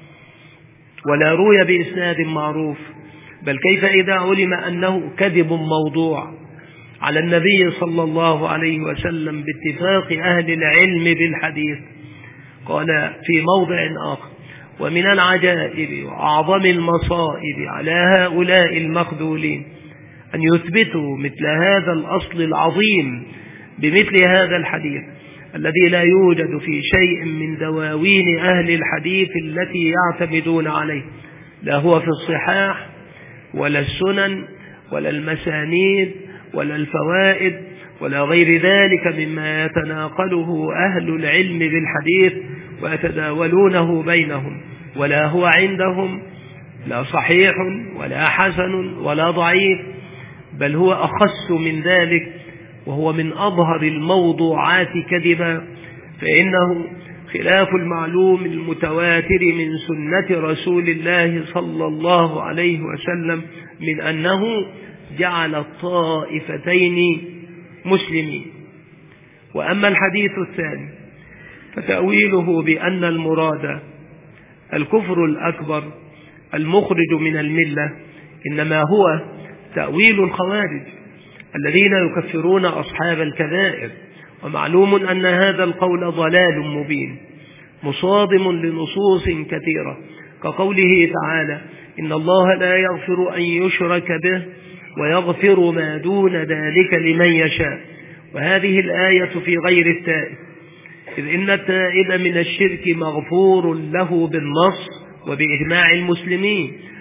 ولا روي بإسناد معروف؟ بل كيف إذا علم أنه كذب موضوع على النبي صلى الله عليه وسلم باتفاق أهل العلم بالحديث. قال في موضع آخر: ومن العجائب وأعظم المصائب على هؤلاء المخذولين أن يثبتوا مثل هذا الأصل العظيم بمثل هذا الحديث الذي لا يوجد في شيء من دواوين أهل الحديث التي يعتمدون عليه، لا هو في الصحاح ولا السنن ولا المسانيد ولا الفوائد ولا غير ذلك مما يتناقله أهل العلم بالحديث ويتداولونه بينهم، ولا هو عندهم لا صحيح ولا حسن ولا ضعيف، بل هو أخص من ذلك، وهو من أظهر الموضوعات كذبا، فإنه خلاف المعلوم المتواتر من سنة رسول الله صلى الله عليه وسلم من أنه جعل الطائفتين مسلمين. وأما الحديث الثاني فتأويله بأن المراد الكفر الأكبر المخرج من الملة إنما هو تأويل الخوارج الذين يكفرون أصحاب الكبائر، ومعلوم أن هذا القول ضلال مبين مصادم لنصوص كثيرة، كقوله تعالى: إن الله لا يغفر أن يشرك به ويغفر ما دون ذلك لمن يشاء. وهذه الآية في غير التائب، إذ إن التائب من الشرك مغفور له بالنص وبإجماع المسلمين،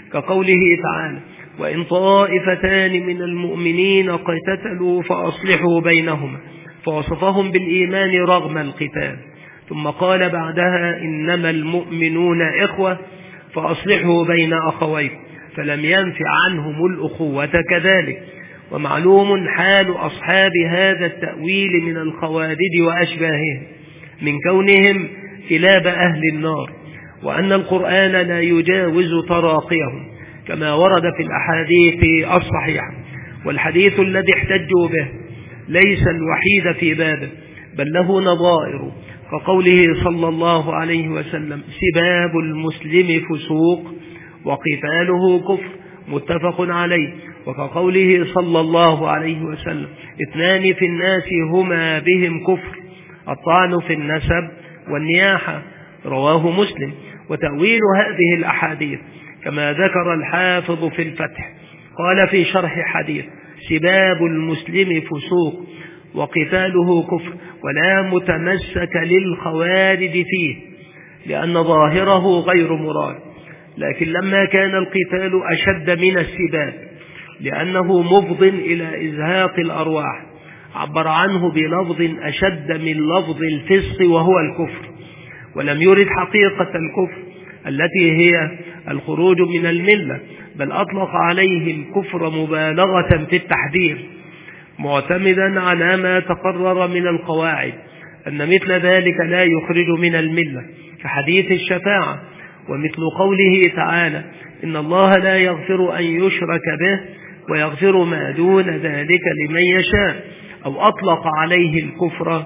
كقوله تعالى: وإن طائفتان من المؤمنين اقتتلوا فأصلحوا بينهما، فوصفهم بالإيمان رغم القتال. ثم قال بعدها: إنما المؤمنون إخوة فأصلحوا بين أخويكم، فلم ينف عنهم الأخوة كذلك. ومعلوم حال أصحاب هذا التأويل من الخوارج وأشباههم من كونهم كلاب أهل النار، وأن القرآن لا يجاوز تراقيهم كما ورد في الأحاديث الصحيحة. والحديث الذي احتجوا به ليس الوحيد في بابه، بل له نظائر، كقوله صلى الله عليه وسلم: سباب المسلم فسوق وقتاله كفر، متفق عليه. وكقوله صلى الله عليه وسلم: اثنان في الناس هما بهم كفر، الطعن في النسب والنياحة، رواه مسلم. وتأويل هذه الأحاديث كما ذكر الحافظ في الفتح، قال في شرح حديث: سباب المسلم فسوق وقتاله كفر، ولا متمسك للخوارج فيه، لأن ظاهره غير مراد. لكن لما كان القتال أشد من السباب لأنه مفض إلى إزهاق الأرواح، عبر عنه بلفظ أشد من لفظ الفسق وهو الكفر، ولم يرد حقيقة الكفر التي هي الخروج من الملة، بل أطلق عليه الكفر مبالغة في التحذير، معتمدا على ما تقرر من القواعد أن مثل ذلك لا يخرج من الملة، كحديث الشفاعة، ومثل قوله تعالى: إن الله لا يغفر أن يشرك به ويغفر ما دون ذلك لمن يشاء. أو أطلق عليه الكفر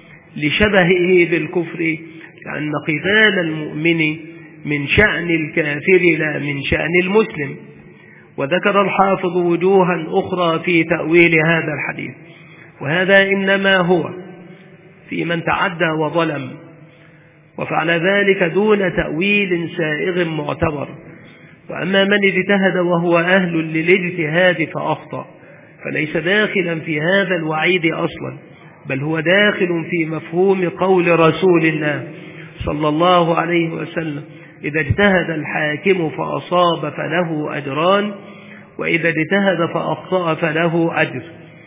لشبهه بالكفر، لأن قتال المؤمن من شأن الكافر لا من شأن المسلم. وذكر الحافظ وجوها أخرى في تأويل هذا الحديث، وهذا إنما هو في من تعدى وظلم وفعل ذلك دون تأويل سائغ معتبر. وأما من اجتهد وهو أهل للاجتهاد فأخطأ فليس داخلا في هذا الوعيد أصلا، بل هو داخل في مفهوم قول رسول الله صلى الله عليه وسلم: إذا اجتهد الحاكم فأصاب فله أجران، وإذا اجتهد فأخطأ فله أجر،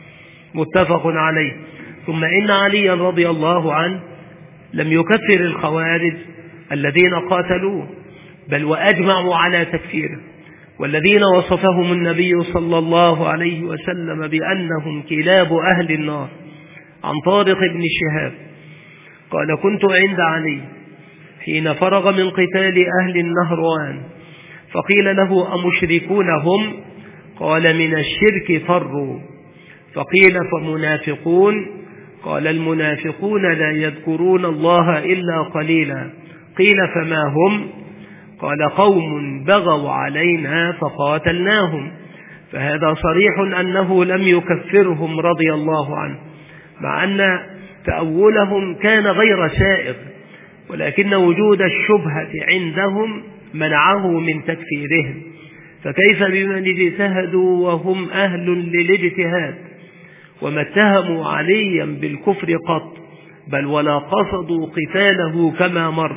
متفق عليه. ثم إن عليا رضي الله عنه لم يكفر الخوارج الذين قاتلوه، بل وأجمعوا على تكفيره، والذين وصفهم النبي صلى الله عليه وسلم بأنهم كلاب أهل النار، عن طارق بن شهاب قال: كنت عند علي حين فرغ من قتال أهل النهروان، فقيل له: أمشركون هم؟ قال: من الشرك فروا. فقيل: فمنافقون؟ قال: المنافقون لا يذكرون الله إلا قليلا. قيل: فما هم؟ قال: قوم بغوا علينا فقاتلناهم. فهذا صريح أنه لم يكفرهم رضي الله عنه، مع أن تأولهم كان غير سائغ، ولكن وجود الشبهة عندهم منعه من تكفيرهم. فكيف بمن اجتهدوا وهم أهل للاجتهاد وما اتهموا عليا بالكفر قط، بل ولا قصدوا قتاله كما مر.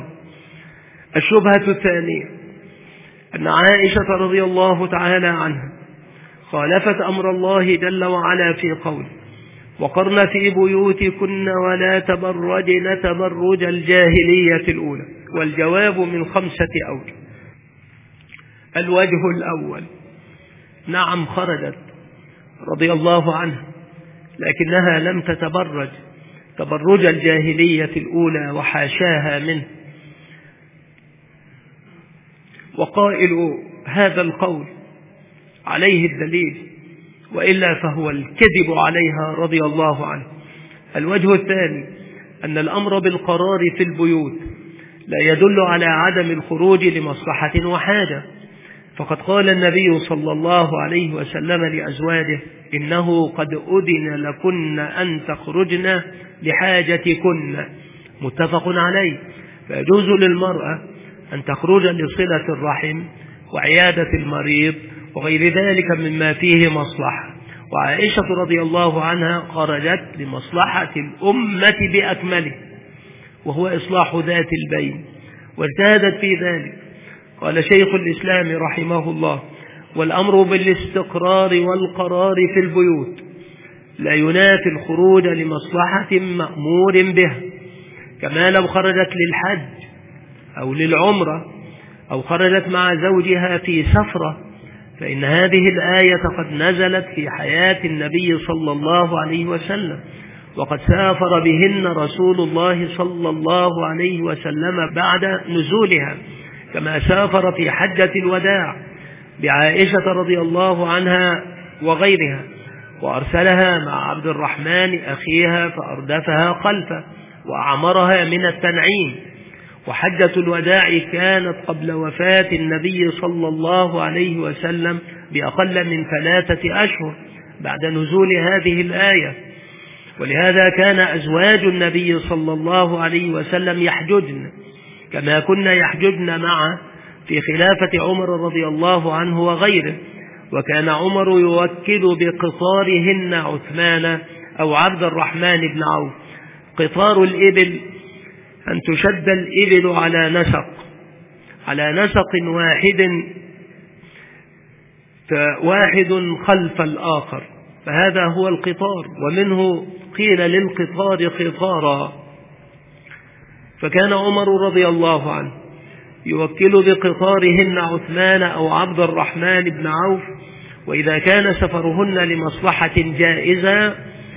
الشبهة الثانية أن عائشة رضي الله تعالى عنها خالفت أمر الله جل وعلا في قوله: وقرن في بيوتكن ولا تبرجن تبرج الجاهلية الأولى. والجواب من خمسة أوجه. الوجه الأول: نعم خرجت رضي الله عنها، لكنها لم تتبرج تبرج الجاهلية الأولى وحاشاها منه. وقائل هذا القول عليه الدليل، وإلا فهو الكذب عليها رضي الله عنه. الوجه الثاني: أن الأمر بالقرار في البيوت لا يدل على عدم الخروج لمصلحة وحاجة، فقد قال النبي صلى الله عليه وسلم لأزواجه: إنه قد أذن لكن أن تخرجن لحاجتكن، متفق عليه. فيجوز للمرأة أن تخرج لصلة الرحم وعيادة المريض وغير ذلك مما فيه مصلحة. وعائشة رضي الله عنها خرجت لمصلحة الأمة بأكمله، وهو إصلاح ذات البين، واجتهدت في ذلك، قال شيخ الإسلام رحمه الله: والأمر بالاستقرار والقرار في البيوت لا ينافي الخروج لمصلحة مأمور به، كما لو خرجت للحج أو للعمرة أو خرجت مع زوجها في سفرة، فإن هذه الآية قد نزلت في حياة النبي صلى الله عليه وسلم، وقد سافر بهن رسول الله صلى الله عليه وسلم بعد نزولها، كما سافر في حجة الوداع بعائشة رضي الله عنها وغيرها، وأرسلها مع عبد الرحمن أخيها فأردفها خلفه وأعمرها من التنعيم. وحجة الوداع كانت قبل وفاة النبي صلى الله عليه وسلم بأقل من ثلاثة أشهر بعد نزول هذه الآية، ولهذا كان أزواج النبي صلى الله عليه وسلم يحججن كما كنا يحججن معه في خلافة عمر رضي الله عنه وغيره، وكان عمر يوكل بقطارهن عثمان أو عبد الرحمن بن عوف. قطار الإبل أن تشد الإبل على نسق على نسق واحد واحد خلف الآخر، فهذا هو القطار، ومنه قيل للقطار قطارا. فكان عمر رضي الله عنه يوكل بقطارهن عثمان أو عبد الرحمن بن عوف، وإذا كان سفرهن لمصلحة جائزة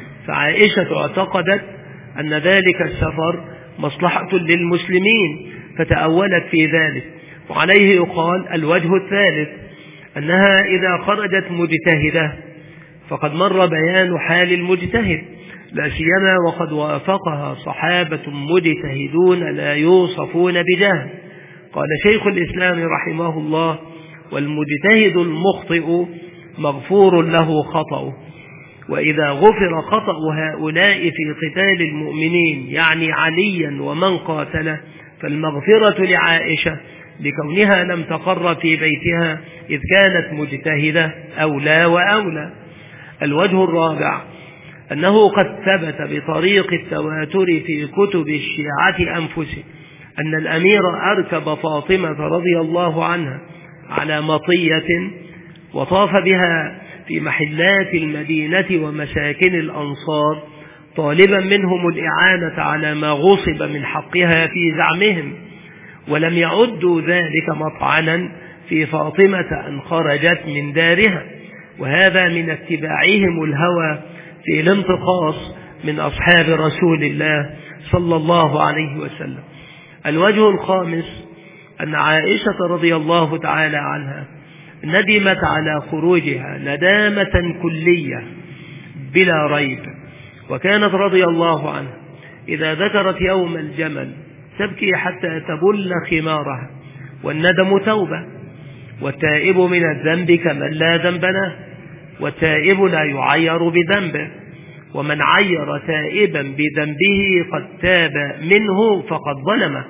فعائشة اعتقدت أن ذلك السفر مصلحة للمسلمين فتأولت في ذلك. وعليه يقال الوجه الثالث أنها إذا خرجت مجتهدة فقد مر بيان حال المجتهد، لا سيما وقد وافقها صحابة مجتهدون لا يوصفون بجهل. قال شيخ الإسلام رحمه الله: والمجتهد المخطئ مغفور له خطأه. وإذا غفر خطأ هؤلاء في قتال المؤمنين يعني عليا ومن قاتله، فالمغفرة لعائشة لكونها لم تقر في بيتها إذ كانت مجتهدة أولى وأولى. الوجه الرابع أنه قد ثبت بطريق التواتر في كتب الشيعة أنفسهم أن الأمير أركب فاطمة رضي الله عنها على مطية وطاف بها في محلات المدينة ومساكن الأنصار طالبا منهم الإعانة على ما غصب من حقها في زعمهم، ولم يعدوا ذلك مطعنا في فاطمة أن خرجت من دارها، وهذا من اتباعهم الهوى في الانتقاص من أصحاب رسول الله صلى الله عليه وسلم. الوجه الخامس أن عائشة رضي الله تعالى عنها ندمت على خروجها ندامة كلية بلا ريب، وكانت رضي الله عنها إذا ذكرت يوم الجمل تبكي حتى تبل خمارها، والندم توبة، والتائب من الذنب كمن لا ذنب له، والتائب لا يعير بذنبه، ومن عير تائبا بذنبه قد تاب منه فقد ظلمه،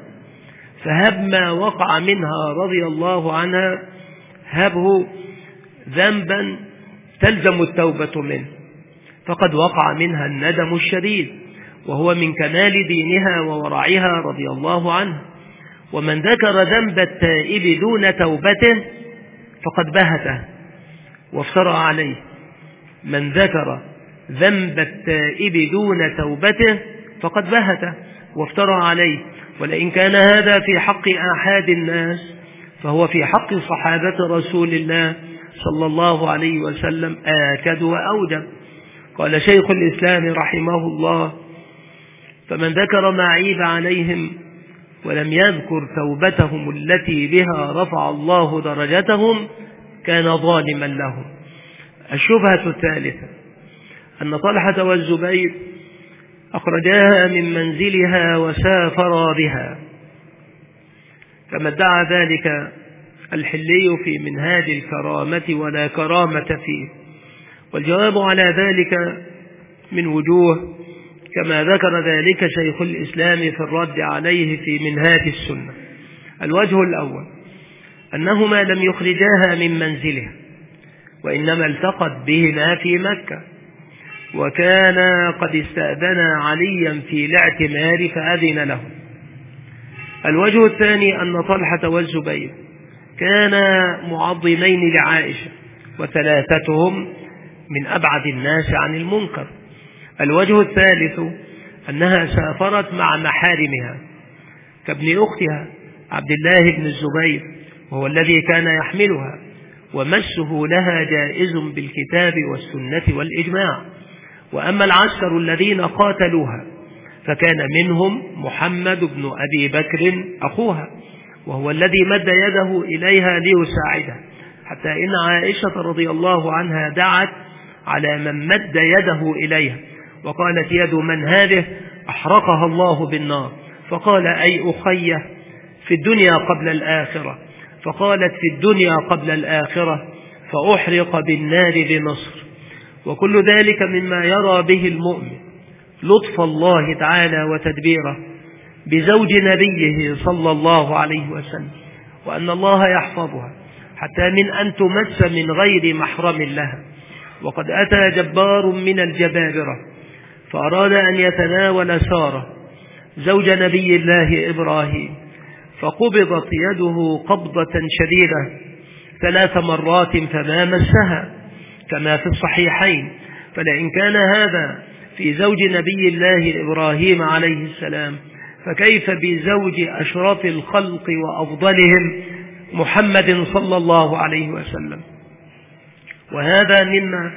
فهب ما وقع منها رضي الله عنها هبه ذنبا تلزم التوبة منه، فقد وقع منها الندم الشديد، وهو من كمال دينها وورعها رضي الله عنها. ومن ذكر ذنب التائب دون توبته فقد بهته وافترى عليه. من ذكر ذنب التائب دون توبته فقد بهته وافترى عليه. ولئن كان هذا في حق آحاد الناس فهو في حق صحابة رسول الله صلى الله عليه وسلم آكد وأوجب. قال شيخ الإسلام رحمه الله: فمن ذكر ما عيب عليهم ولم يذكر توبتهم التي بها رفع الله درجتهم كان ظالما لهم. الشبهة الثالثة أن طلحة والزبير أخرجاها من منزلها وسافرا بها، كما ادعى ذلك الحلي في منهاج الكرامة ولا كرامة فيه. والجواب على ذلك من وجوه، كما ذكر ذلك شيخ الإسلام في الرد عليه في منهاج السنة. الوجه الأول أنهما لم يخرجاها من منزلها، وإنما التقت بهما في مكة، وكان قد استأذن عليا في الاعتمار فأذن له. الوجه الثاني أن طلحة والزبير كانا معظمين لعائشة، وثلاثتهم من أبعد الناس عن المنكر. الوجه الثالث أنها سافرت مع محارمها كابن أختها عبد الله بن الزبير، وهو الذي كان يحملها، ومسه لها جائز بالكتاب والسنة والإجماع. وأما العسكر الذين قاتلوها فكان منهم محمد بن أبي بكر أخوها، وهو الذي مد يده إليها ليساعدها، حتى إن عائشة رضي الله عنها دعت على من مد يده إليها وقالت: يد من هذه؟ أحرقها الله بالنار. فقال: أي أخيه في الدنيا قبل الآخرة؟ فقالت: في الدنيا قبل الآخرة، فأحرق بالنار بمصر. وكل ذلك مما يرى به المؤمن لطف الله تعالى وتدبيره بزوج نبيه صلى الله عليه وسلم، وأن الله يحفظها حتى من أن تمس من غير محرم لها. وقد أتى جبار من الجبابرة فأراد أن يتناول سارة زوج نبي الله إبراهيم، فقبضت يده قبضة شديدة ثلاث مرات فما مسها، كما في الصحيحين. فلئن كان هذا في زوج نبي الله إبراهيم عليه السلام، فكيف بزوج أشرف الخلق وأفضلهم محمد صلى الله عليه وسلم؟ وهذا مما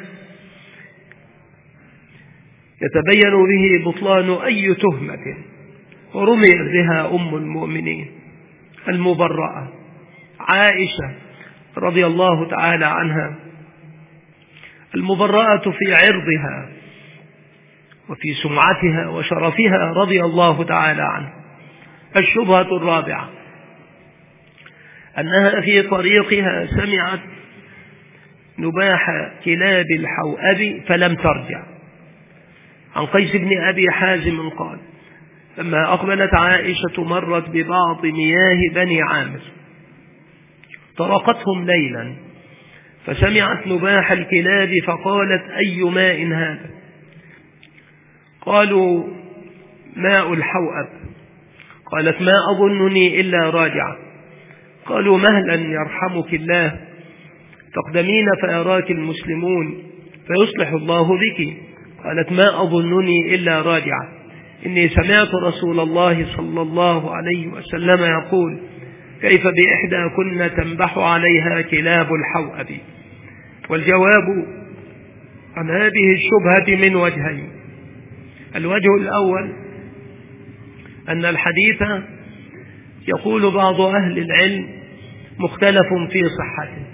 يتبين به بطلان أي تهمة ورمي بها أم المؤمنين المبرأة عائشة رضي الله تعالى عنها، المبرأة في عرضها وفي سمعتها وشرفها رضي الله تعالى عنها. الشبهة الرابعة أنها في طريقها سمعت نباح كلاب الحوأب فلم ترجع. عن قيس بن أبي حازم قال: لما أقبلت عائشة مرت ببعض مياه بني عامر طرقتهم ليلا، فسمعت نباح الكلاب فقالت: أي ماء هذا؟ قالوا: ماء الحوأب. قالت: ما أظنني إلا راجعة. قالوا: مهلا يرحمك الله، تقدمين فيراك المسلمون فيصلح الله بك. قالت: ما أظنني إلا راجعة، إني سمعت رسول الله صلى الله عليه وسلم يقول: كيف بإحدى كنا تنبح عليها كلاب الحوأب. والجواب عن هذه الشبهة من وجهين: الوجه الأول أن الحديث يقول بعض أهل العلم مختلف في صحته،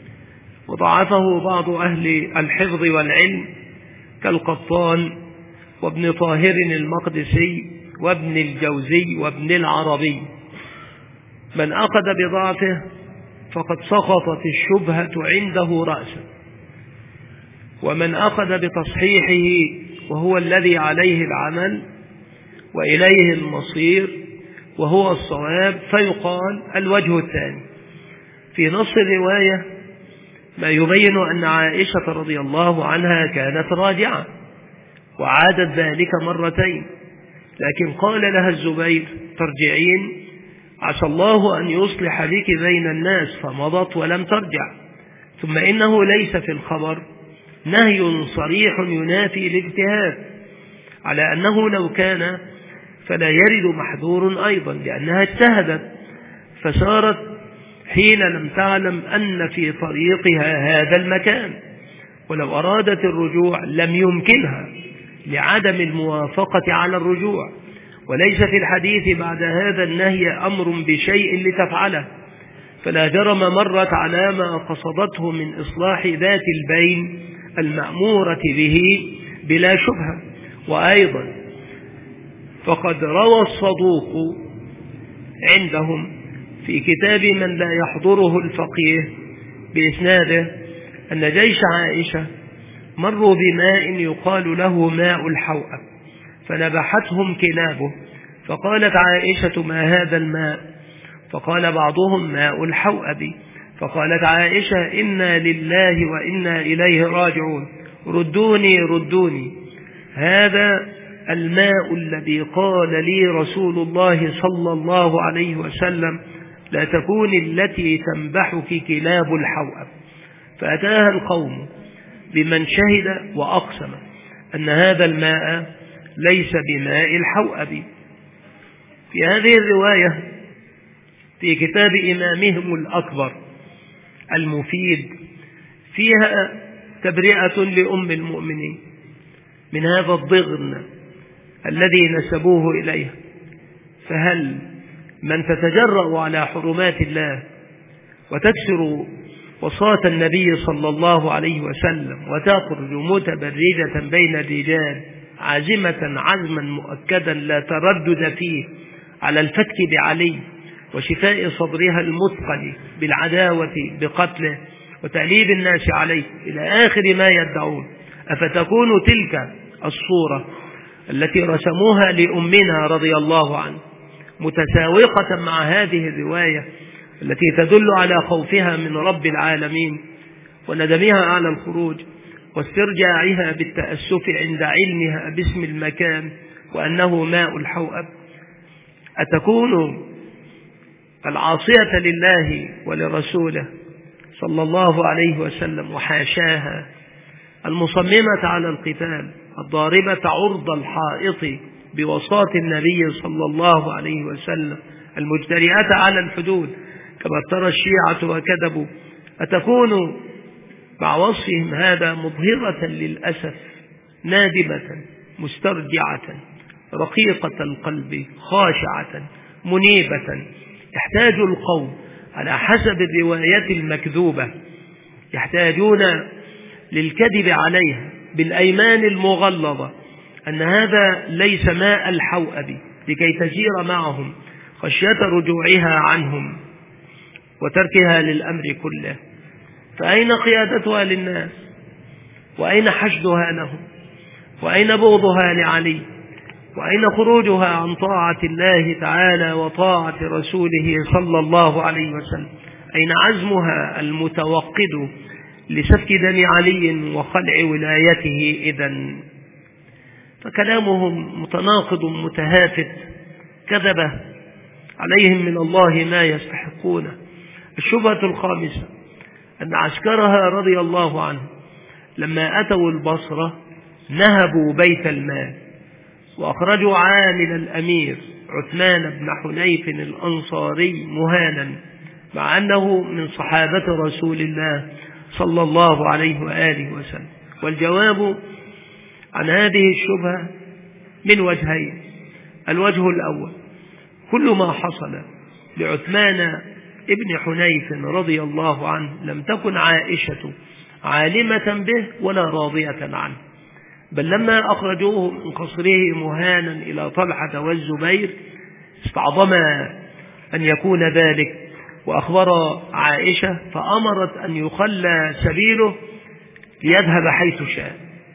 وضعفه بعض أهل الحفظ والعلم كالقطان وابن طاهر المقدسي وابن الجوزي وابن العربي. من أخذ بضعفه فقد سقطت الشبهة عنده رأسا، ومن أخذ بتصحيحه وهو الذي عليه العمل وإليه المصير وهو الصواب فيقال الوجه الثاني. في نص الرواية ما يبين أن عائشة رضي الله عنها كانت راجعة وعادت ذلك مرتين، لكن قال لها الزبير: ترجعين، عسى الله أن يصلح بك بين الناس، فمضت ولم ترجع. ثم إنه ليس في الخبر نهي صريح ينافي الاجتهاد، على أنه لو كان فلا يرد محذور أيضا، لأنها اجتهدت فسارت حين لم تعلم أن في طريقها هذا المكان، ولو أرادت الرجوع لم يمكنها لعدم الموافقة على الرجوع. وليس في الحديث بعد هذا النهي أمر بشيء لتفعله، فلا جرم مرت على ما قصدته من إصلاح ذات البين المأمورة به بلا شبهة. وأيضا فقد روى الصدوق عندهم في كتاب من لا يحضره الفقيه بإسناده أن جيش عائشة مروا بماء يقال له ماء الحوأب فنبحتهم كلابه، فقالت عائشة: ما هذا الماء؟ فقال بعضهم: ماء الحوأب. فقالت عائشة: إنا لله وإنا إليه راجعون، ردوني ردوني، هذا الماء الذي قال لي رسول الله صلى الله عليه وسلم لا تكون التي تنبحك كلاب الحوأب. فأتاها القوم بمن شهد وأقسم أن هذا الماء ليس بماء الحوأب. في هذه الرواية في كتاب إمامهم الأكبر المفيد فيها تبرئة لأم المؤمنين من هذا الضغن الذي نسبوه إليها. فهل من تتجرأ على حرمات الله وتكسر وصاة النبي صلى الله عليه وسلم وتخرج متبرجة بين الرجال عازمة عزما مؤكدا لا تردد فيه على الفتك بعلي وشفاء صدرها المثقل بالعداوة بقتله وتأليب الناس عليه إلى آخر ما يدعون، أفتكون تلك الصورة التي رسموها لأمنا رضي الله عنه متساوقة مع هذه الرواية التي تدل على خوفها من رب العالمين وندمها على الخروج واسترجاعها بالتأسف عند علمها باسم المكان وأنه ماء الحوأب؟ أتكون العاصية لله ولرسوله صلى الله عليه وسلم وحاشاها المصممة على القتال الضاربة عرض الحائط بوساط النبي صلى الله عليه وسلم المجترئة على الحدود كما ترى الشيعة وكذبوا؟ أتكون مع وصفهم هذا مظهرة للأسف نادمة مسترجعة رقيقة القلب خاشعة منيبة يحتاج القوم على حسب الروايات المكذوبة يحتاجون للكذب عليها بالأيمان المغلظة أن هذا ليس ماء الحوأب لكي تسير معهم خشية رجوعها عنهم وتركها للأمر كله. فأين قيادتها للناس؟ وأين حشدها لهم؟ وأين بغضها لعلي؟ وأين خروجها عن طاعة الله تعالى وطاعة رسوله صلى الله عليه وسلم؟ أين عزمها المتوقد لسفك دم علي وخلع ولايته إذن؟ فكلامهم متناقض متهافت كذبة عليهم من الله ما يستحقونه. الشبهة الخامسة أن عسكرها رضي الله عنه لما أتوا البصرة نهبوا بيت المال وأخرجوا عامل الأمير عثمان بن حنيف الأنصاري مهانا مع أنه من صحابة رسول الله صلى الله عليه وآله وسلم. والجواب عن هذه الشبهة من وجهين. الوجه الأول كل ما حصل لعثمان ابن حنيف رضي الله عنه لم تكن عائشة عالمة به ولا راضية عنه، بل لما أخرجوه من قصره مهانا إلى طلحة والزبير استعظم أن يكون ذلك وأخبر عائشة فأمرت أن يخلى سبيله ليذهب حيث شاء.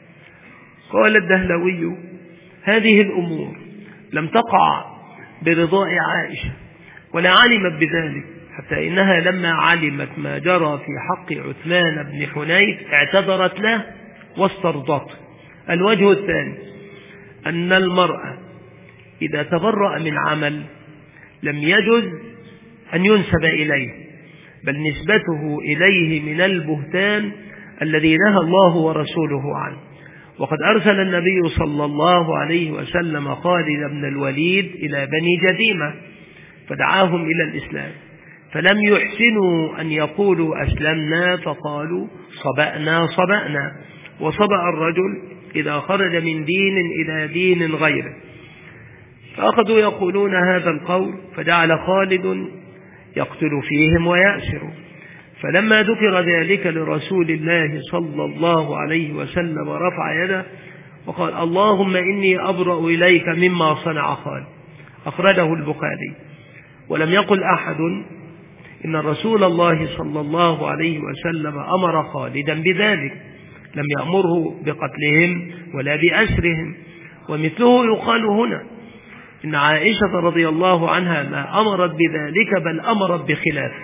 قال الدهلوي هذه الأمور لم تقع برضاء عائشة ولا علمت بذلك، حتى إنها لما علمت ما جرى في حق عثمان بن حنيف اعتذرت له واسترضته. الوجه الثاني أن المرأة إذا تبرأ من عمل لم يجوز أن ينسب إليه، بل نسبته إليه من البهتان الذي نهى الله ورسوله عنه. وقد أرسل النبي صلى الله عليه وسلم خالد بن الوليد إلى بني جذيمة فدعاهم إلى الإسلام، فلم يحسنوا أن يقولوا أسلمنا فقالوا صبأنا صبأنا، وصبأ الرجل إذا خرج من دين إلى دين غيره، فأخذوا يقولون هذا القول فجعل خالد يقتل فيهم ويأسر. فلما ذكر ذلك لرسول الله صلى الله عليه وسلم رفع يده وقال اللهم إني أبرأ إليك مما صنع خالد. أخرجه البخاري. ولم يقل أحد إن رسول الله صلى الله عليه وسلم أمر خالدا بذلك، لم يأمره بقتلهم ولا بأسرهم. ومثله يقال هنا إن عائشة رضي الله عنها ما أمرت بذلك بل أمرت بخلافه.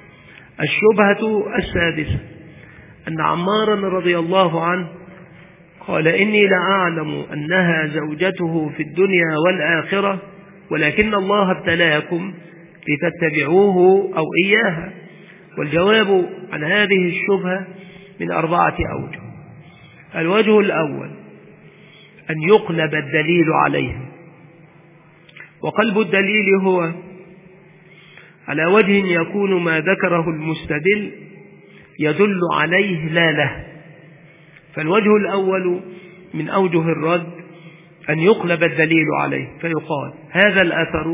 الشبهة السادسة أن عمارا رضي الله عنه قال إني لأعلم أنها زوجته في الدنيا والآخرة، ولكن الله ابتلاكم لتتبعوه أو إياها. والجواب عن هذه الشبهة من أربعة أوجه. الوجه الأول أن يقلب الدليل عليه، وقلب الدليل هو على وجه يكون ما ذكره المستدل يدل عليه لا له. فالوجه الأول من أوجه الرد أن يقلب الدليل عليه، فيقال هذا الأثر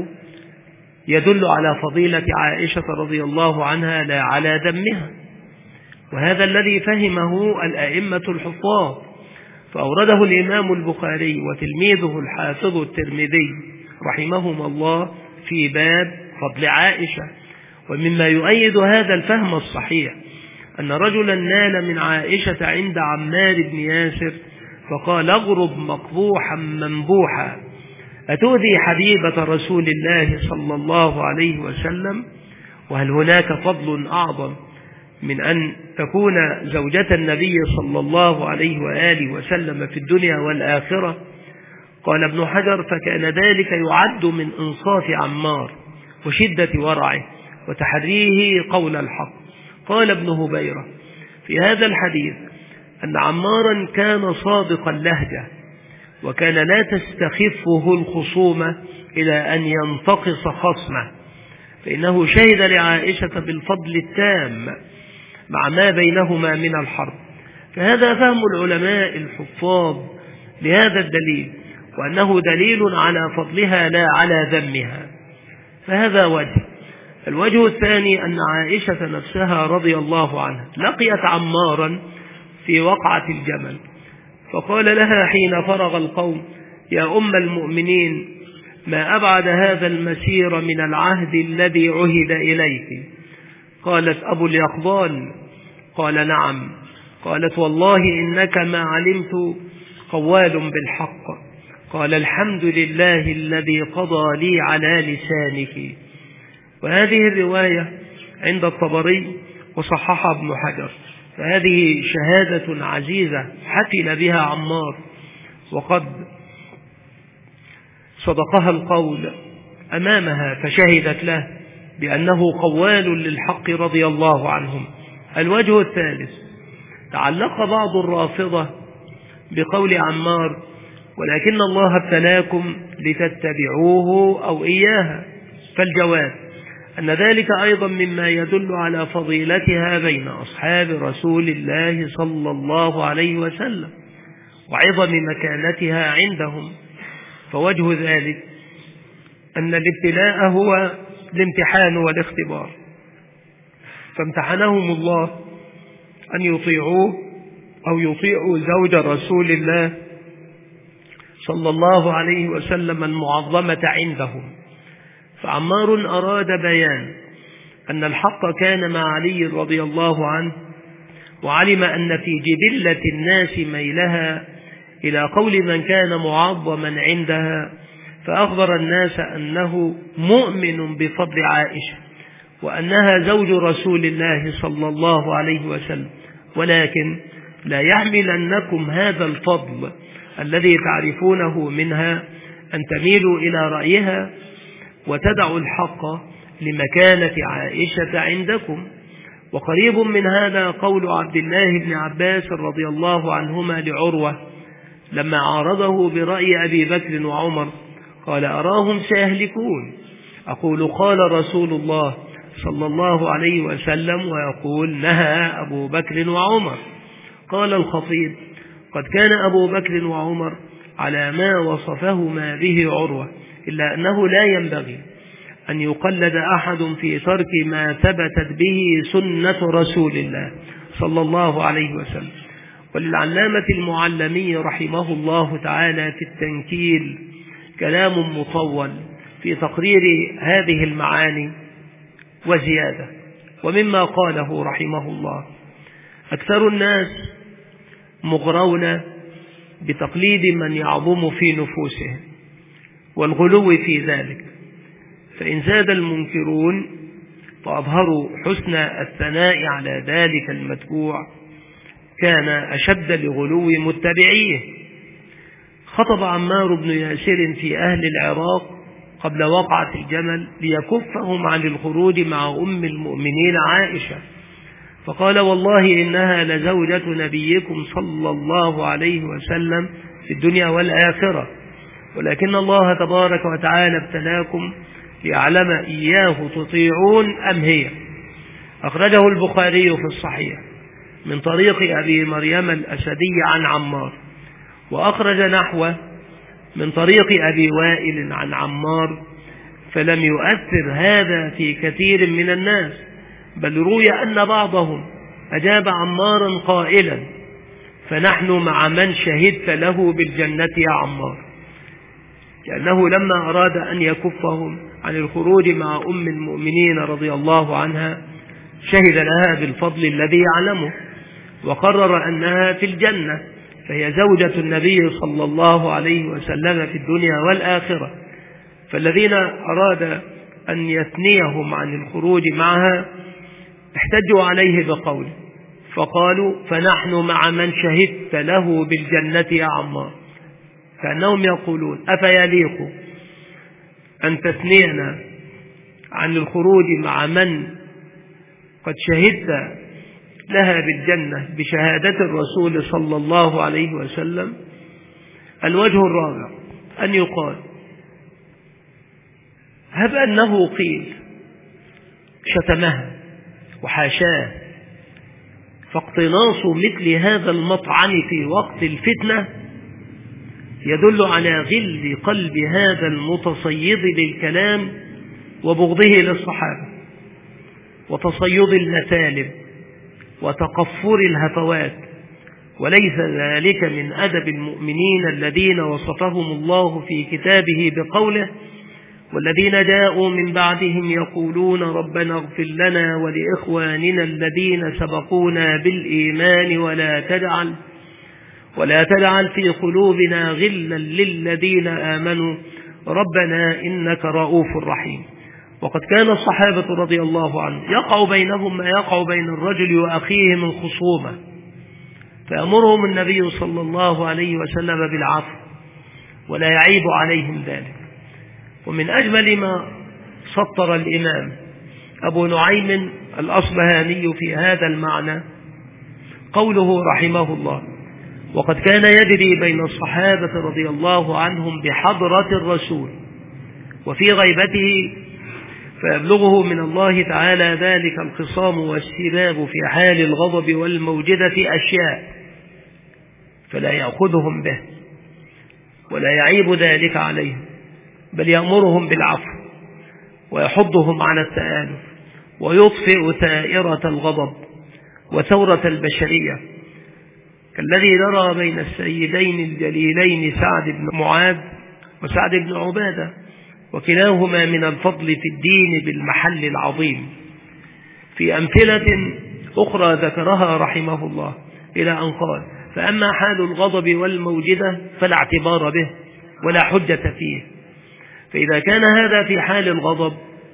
يدل على فضيلة عائشة رضي الله عنها لا على ذمها، وهذا الذي فهمه الأئمة الحفاظ، فأورده الإمام البخاري وتلميذه الحافظ الترمذي رحمهما الله في باب فضل عائشة. ومما يؤيد هذا الفهم الصحيح أن رجلا نال من عائشة عند عمار بن ياسر فقال اغرب مقبوحا منبوحا أتؤذي حبيبة رسول الله صلى الله عليه وسلم؟ وهل هناك فضل أعظم من أن تكون زوجة النبي صلى الله عليه وآله وسلم في الدنيا والآخرة؟ قال ابن حجر فكان ذلك يعد من إنصاف عمار وشدة ورعه وتحريه قول الحق. قال ابن هبيرة في هذا الحديث أن عمارا كان صادق اللهجة، وكان لا تستخفه الخصومة إلى أن ينتقص خصمه، فإنه شهد لعائشة بالفضل التام مع ما بينهما من الحرب. فهذا فهم العلماء الحفاظ لهذا الدليل، وأنه دليل على فضلها لا على ذمها. فهذا وجه. الوجه الثاني أن عائشة نفسها رضي الله عنها لقيت عمارا في وقعة الجمل، فقال لها حين فرغ القوم يا أم المؤمنين ما أبعد هذا المسير من العهد الذي عهد إليك؟ قالت أبو اليقظان. قال نعم. قالت والله إنك ما علمت قوال بالحق. قال الحمد لله الذي قضى لي على لسانك. وهذه الرواية عند الطبري وصححها ابن حجر، فهذه شهادة عزيزة حفل بها عمار، وقد صدقها القول أمامها فشهدت له بأنه قوال للحق رضي الله عنهم. الوجه الثالث تعلق بعض الرافضة بقول عمار ولكن الله ابتلاكم لتتبعوه أو إياها. فالجواب أن ذلك أيضا مما يدل على فضيلتها بين أصحاب رسول الله صلى الله عليه وسلم وعظم مكانتها عندهم. فوجه ذلك أن الابتلاء هو الامتحان والاختبار، فامتحنهم الله أن يطيعوه أو يطيعوا زوج رسول الله صلى الله عليه وسلم المعظمة عندهم. فعمار أراد بيان أن الحق كان مع علي رضي الله عنه، وعلم أن في جبلة الناس ميلها إلى قول من كان معظما عندها، فأخبر الناس أنه مؤمن بفضل عائشة وأنها زوج رسول الله صلى الله عليه وسلم، ولكن لا يحملنكم هذا الفضل الذي تعرفونه منها أن تميلوا إلى رأيها وتدعوا الحق لمكانة عائشة عندكم. وقريب من هذا قول عبد الله بن عباس رضي الله عنهما لعروة لما عارضه برأي أبي بكر وعمر، قال أراهم سيهلكون، أقول قال رسول الله صلى الله عليه وسلم ويقول نهى أبو بكر وعمر. قال الخطيب قد كان أبو بكر وعمر على ما وصفهما به عروة، إلا أنه لا ينبغي أن يقلد أحد في ترك ما ثبتت به سنة رسول الله صلى الله عليه وسلم. وللعلامة المعلمي رحمه الله تعالى في التنكيل كلام مطول في تقرير هذه المعاني وزيادة. ومما قاله رحمه الله أكثر الناس مغرون بتقليد من يعظم في نفوسهم والغلو في ذلك، فإن زاد المنكرون فأظهروا حسن الثناء على ذلك المتبوع كان أشد لغلو متبعيه. خطب عمار بن ياسر في أهل العراق قبل وقعة الجمل ليكفهم عن الخروج مع أم المؤمنين عائشة، فقال: والله إنها لزوجة نبيكم صلى الله عليه وسلم في الدنيا والآخرة، ولكن الله تبارك وتعالى ابتلاكم ليعلم إياه تطيعون أم هي. أخرجه البخاري في الصحيح من طريق أبي مريم الأسدي عن عمار، وأخرج نحوه من طريق أبي وائل عن عمار، فلم يؤثر هذا في كثير من الناس، بل روي أن بعضهم أجاب عمارا قائلا: فنحن مع من شهدت له بالجنة يا عمار، لأنه لما أراد أن يكفهم عن الخروج مع أم المؤمنين رضي الله عنها شهد لها بالفضل الذي يعلمه، وقرر أنها في الجنة، فهي زوجة النبي صلى الله عليه وسلم في الدنيا والآخرة. فالذين أراد أن يثنيهم عن الخروج معها احتجوا عليه بقوله، فقالوا: فنحن مع من شهدت له بالجنة يا عمار، كأنهم يقولون: أفيليق أن تثنينا عن الخروج مع من قد شهدت لها بالجنة بشهادة الرسول صلى الله عليه وسلم؟ الوجه الرابع أن يقال: هب أنه قيل شتمها وحاشاه، فاقتناص مثل هذا المطعن في وقت الفتنة يدل على غل قلب هذا المتصيد للكلام وبغضه للصحابة وتصيد المثالب وتقفر الهفوات، وليس ذلك من أدب المؤمنين الذين وصفهم الله في كتابه بقوله: والذين جاءوا من بعدهم يقولون ربنا اغفر لنا ولإخواننا الذين سبقونا بالإيمان ولا تجعل ولا تجعل في قلوبنا غلا للذين آمنوا ربنا إنك رؤوف رحيم. وقد كان الصحابة رضي الله عنهم يقع بينهم ما يقع بين الرجل وأخيه من خصومة، فيأمرهم النبي صلى الله عليه وسلم بالعفو ولا يعيب عليهم ذلك. ومن أجمل ما سطر الإمام أبو نعيم الأصبهاني في هذا المعنى قوله رحمه الله: وقد كان يجري بين الصحابة رضي الله عنهم بحضرة الرسول وفي غيبته، فيبلغه من الله تعالى ذلك الخصام والسباب في حال الغضب والموجدة أشياء، فلا يأخذهم به ولا يعيب ذلك عليهم، بل يأمرهم بالعفو ويحضهم على التآلف ويطفئ ثائرة الغضب وثورة البشرية، كالذي نرى بين السيدين الجليلين سعد بن معاذ وسعد بن عبادة، وكلاهما من الفضل في الدين بالمحل العظيم، في أمثلة أخرى ذكرها رحمه الله إلى أن قال: فأما حال الغضب والموجدة فلا اعتبار به ولا حجة فيه، فإذا كان هذا في حال الغضب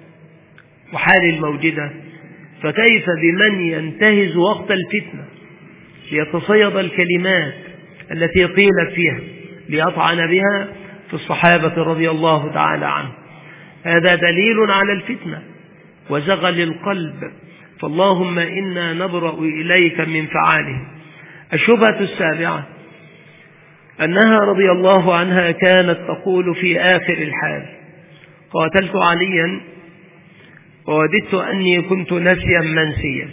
وحال الموجدة، فكيف بمن ينتهز وقت الفتنة ليتصيد الكلمات التي قيلت فيها ليطعن بها في الصحابة رضي الله تعالى عنهم؟ هذا دليل على الفتنة وزغل القلب، فاللهم إنا نبرأ إليك من فعاله. الشبهة السابعة أنها رضي الله عنها كانت تقول في آخر الحال: قاتلت عليا ووددت أني كنت نسيا منسيا.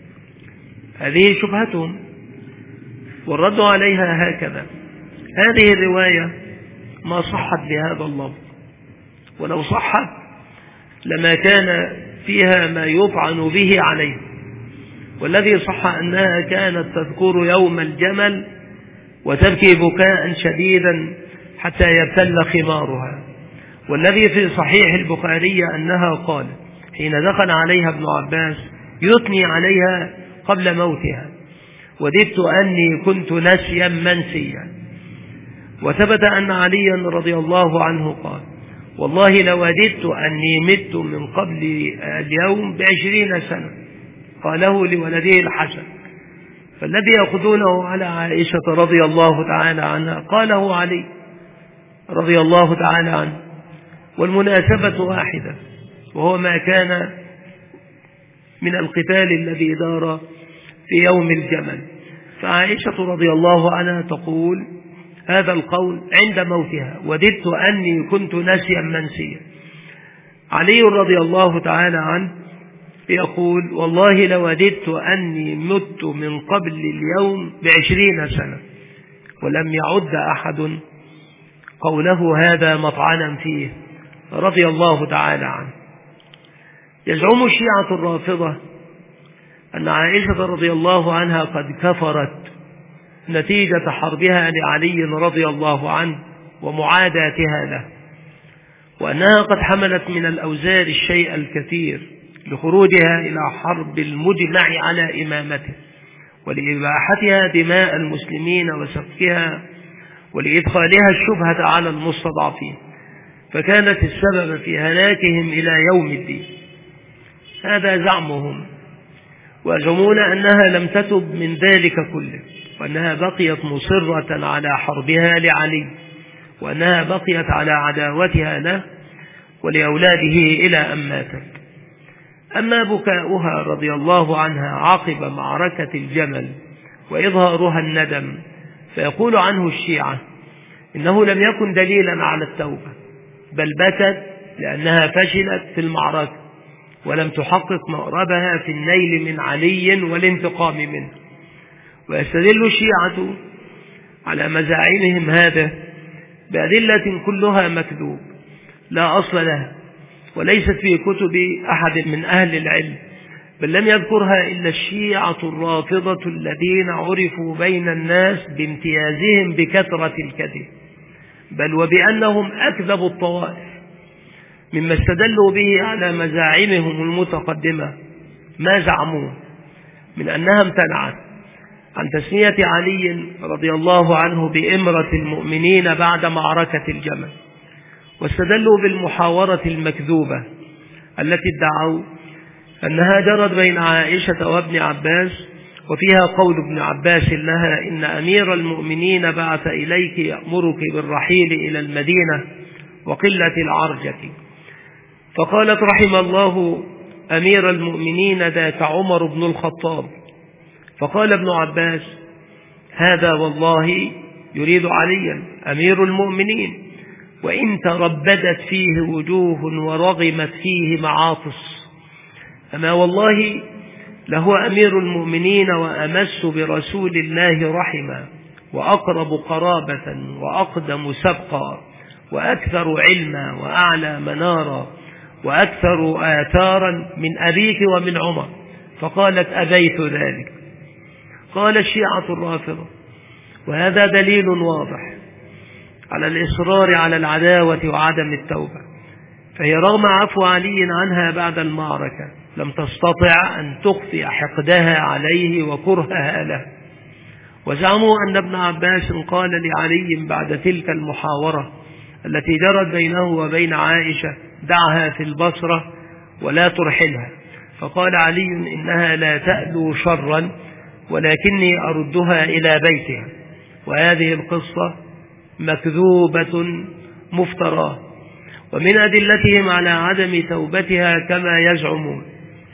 هذه شبهتهم، والرد عليها هكذا: هذه الرواية ما صحت بهذا اللفظ، ولو صحت لما كان فيها ما يطعن به عليه، والذي صح أنها كانت تذكر يوم الجمل وتبكي بكاء شديدا حتى يبتل خمارها، والذي في صحيح البخاري أنها قالت حين دخل عليها ابن عباس يثني عليها قبل موتها: وددت أني كنت نسيا منسيا. وثبت أن عليا رضي الله عنه قال: والله لوددت أني مت من قبل اليوم بعشرين سنة، قاله لولده الحسن. فالذي يأخذونه على عائشة رضي الله تعالى عنها قاله علي رضي الله تعالى عنه، والمناسبة واحدة، وهو ما كان من القتال الذي دار في يوم الجمل. فعائشة رضي الله عنها تقول هذا القول عند موتها: وددت أني كنت ناسيا منسيا. علي رضي الله تعالى عنه يقول: والله لوددت أني مت من قبل اليوم بعشرين سنة. ولم يعد أحد قوله هذا مطعنا فيه رضي الله تعالى عنه. يزعم الشيعة الرافضة أن عائشة رضي الله عنها قد كفرت نتيجة حربها لعلي رضي الله عنه ومعاداتها له، وأنها قد حملت من الأوزار الشيء الكثير لخروجها إلى حرب المجمع على إمامته ولإباحتها دماء المسلمين وسفكها ولإدخالها الشبهة على المستضعفين، فكانت السبب في هلاكهم إلى يوم الدين. هذا زعمهم، ويزعمون أنها لم تتب من ذلك كله، وأنها بقيت مصرة على حربها لعلي، وأنها بقيت على عداوتها له ولأولاده إلى أن ماتت. أما بكاؤها رضي الله عنها عقب معركة الجمل وإظهارها الندم، فيقول عنه الشيعة إنه لم يكن دليلا على التوبة، بل بكت لأنها فشلت في المعركة ولم تحقق مأربها في النيل من علي والانتقام منه. ويستدل الشيعة على مزاعمهم هذا بأدلة كلها مكذوب لا أصل لها، وليست في كتب أحد من أهل العلم، بل لم يذكرها إلا الشيعة الرافضة الذين عرفوا بين الناس بامتيازهم بكثرة الكذب، بل وبأنهم أكذب الطوائف. مما استدلوا به على مزاعمهم المتقدمة ما زعموه من أنها امتنعت عن تسمية علي رضي الله عنه بإمرة المؤمنين بعد معركة الجمل، واستدلوا بالمحاورة المكذوبة التي ادعوا أنها جرت بين عائشة وابن عباس، وفيها قول ابن عباس لها: إن أمير المؤمنين بعث إليك يأمرك بالرحيل إلى المدينة وقلة العرجة. فقالت: رحم الله أمير المؤمنين ذاك عمر بن الخطاب. فقال ابن عباس: هذا والله يريد عليا أمير المؤمنين، وإن تربدت فيه وجوه ورغمت فيه معاطس، أما والله لهو أمير المؤمنين وأمس برسول الله رحما، وأقرب قرابة، وأقدم سبقا، وأكثر علما، وأعلى منارا، وأكثر آثارا من أبيك ومن عمر. فقالت: أبيت ذلك. قال الشيعة الرافضة: وهذا دليل واضح على الإصرار على العداوة وعدم التوبة، فهي رغم عفو علي عنها بعد المعركة لم تستطع أن تخفي حقدها عليه وكرهها له. وزعموا أن ابن عباس قال لعلي بعد تلك المحاورة التي جرت بينه وبين عائشة: دعها في البصرة ولا ترحلها. فقال علي: إنها لا تألو شرا ولكني أردها إلى بيتها. وهذه القصة مكذوبة مفتراه. ومن أدلتهم على عدم توبتها كما يزعمون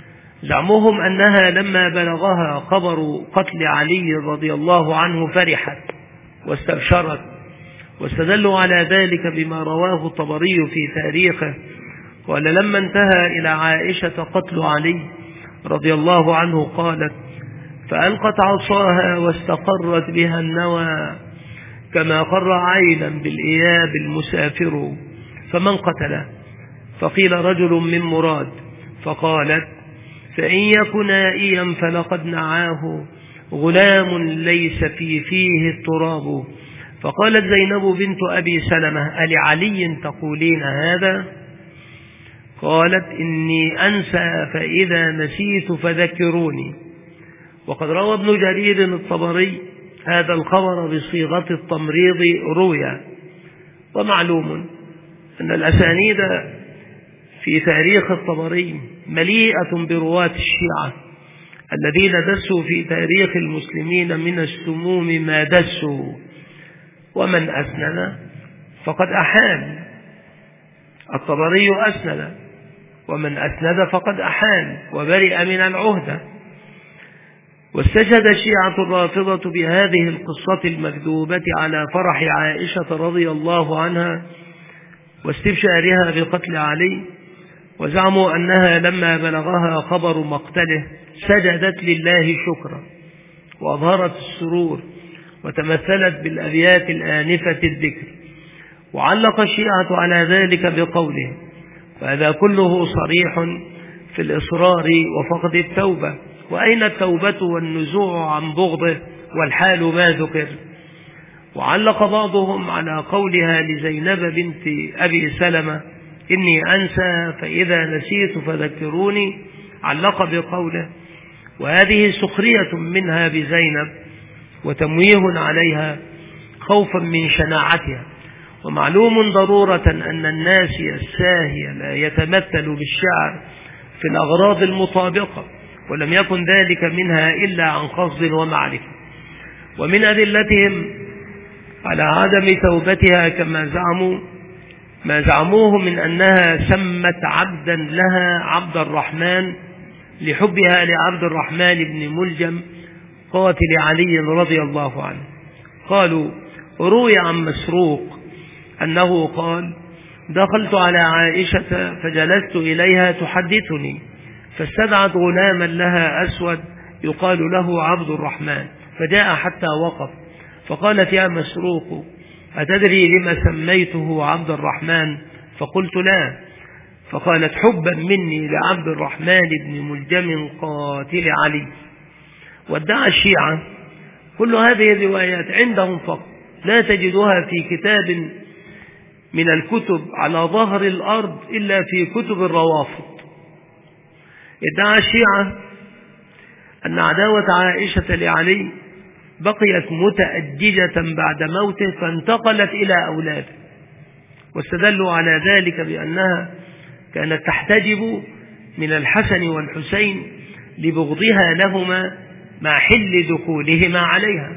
زعمهم أنها لما بلغها خبر قتل علي رضي الله عنه فرحت واستبشرت، واستدلوا على ذلك بما رواه الطبري في تاريخه. قال: لما انتهى إلى عائشة قتل علي رضي الله عنه قالت: فألقت عصاها واستقرت بها النوى، كما قر عينا بالإياب المسافر، فمن قتله؟ فقيل: رجل من مراد. فقالت: فإن يك نائيا فلقد نعاه غلام ليس في فيه التراب. فقالت زينب بنت أبي سلمة: ألعلي تقولين هذا؟ قالت: إني أنسى فإذا نسيت فذكروني. وقد روى ابن جرير الطبري هذا الخبر بصيغة التمريض رويا. ومعلوم أن الأسانيد في تاريخ الطبري مليئة برواة الشيعة الذين دسوا في تاريخ المسلمين من السموم ما دسوا. ومن أسنن فقد أحال الطبري أسند، ومن أسند فقد أحال وبرئ من العهدة. واستشهد الشيعة الرافضة بهذه القصة المكذوبة على فرح عائشة رضي الله عنها واستبشارها بقتل علي، وزعموا أنها لما بلغها خبر مقتله سجدت لله شكرا وأظهرت السرور وتمثلت بالأبيات الآنفة الذكر. وعلق الشيعة على ذلك بقوله: فهذا كله صريح في الإصرار وفقد التوبة، وأين التوبة والنزوع عن بغضه والحال ما ذكر. وعلق بعضهم على قولها لزينب بنت أبي سلمة: إني أنسى فإذا نسيت فذكروني، علق بقوله: وهذه سخرية منها بزينب وتمويه عليها خوفا من شناعتها. ومعلوم ضرورة أن الناسي الساهي لا يتمثل بالشعر في الأغراض المطابقة، ولم يكن ذلك منها إلا عن قصد ومعرفة. ومن أدلتهم على عدم توبتها كما زعموا ما زعموه من أنها سمت عبدا لها عبد الرحمن لحبها لعبد الرحمن بن ملجم قاتل علي رضي الله عنه. قالوا: روي عن مسروق أنه قال: دخلت على عائشة فجلست إليها تحدثني، فاستدعت غلاما لها أسود يقال له عبد الرحمن، فجاء حتى وقف، فقالت: يا مسروق، أتدري لما سميته عبد الرحمن؟ فقلت: لا. فقالت: حبا مني لعبد الرحمن بن ملجم قاتل علي. وادعى الشيعة كل هذه الروايات عندهم فقط، لا تجدها في كتاب من الكتب على ظهر الأرض إلا في كتب الروافض. ادعى الشيعة أن عداوة عائشة لعلي بقيت متأججة بعد موته فانتقلت إلى أولاده، واستدلوا على ذلك بأنها كانت تحتجب من الحسن والحسين لبغضها لهما مع حل دخولهما عليها،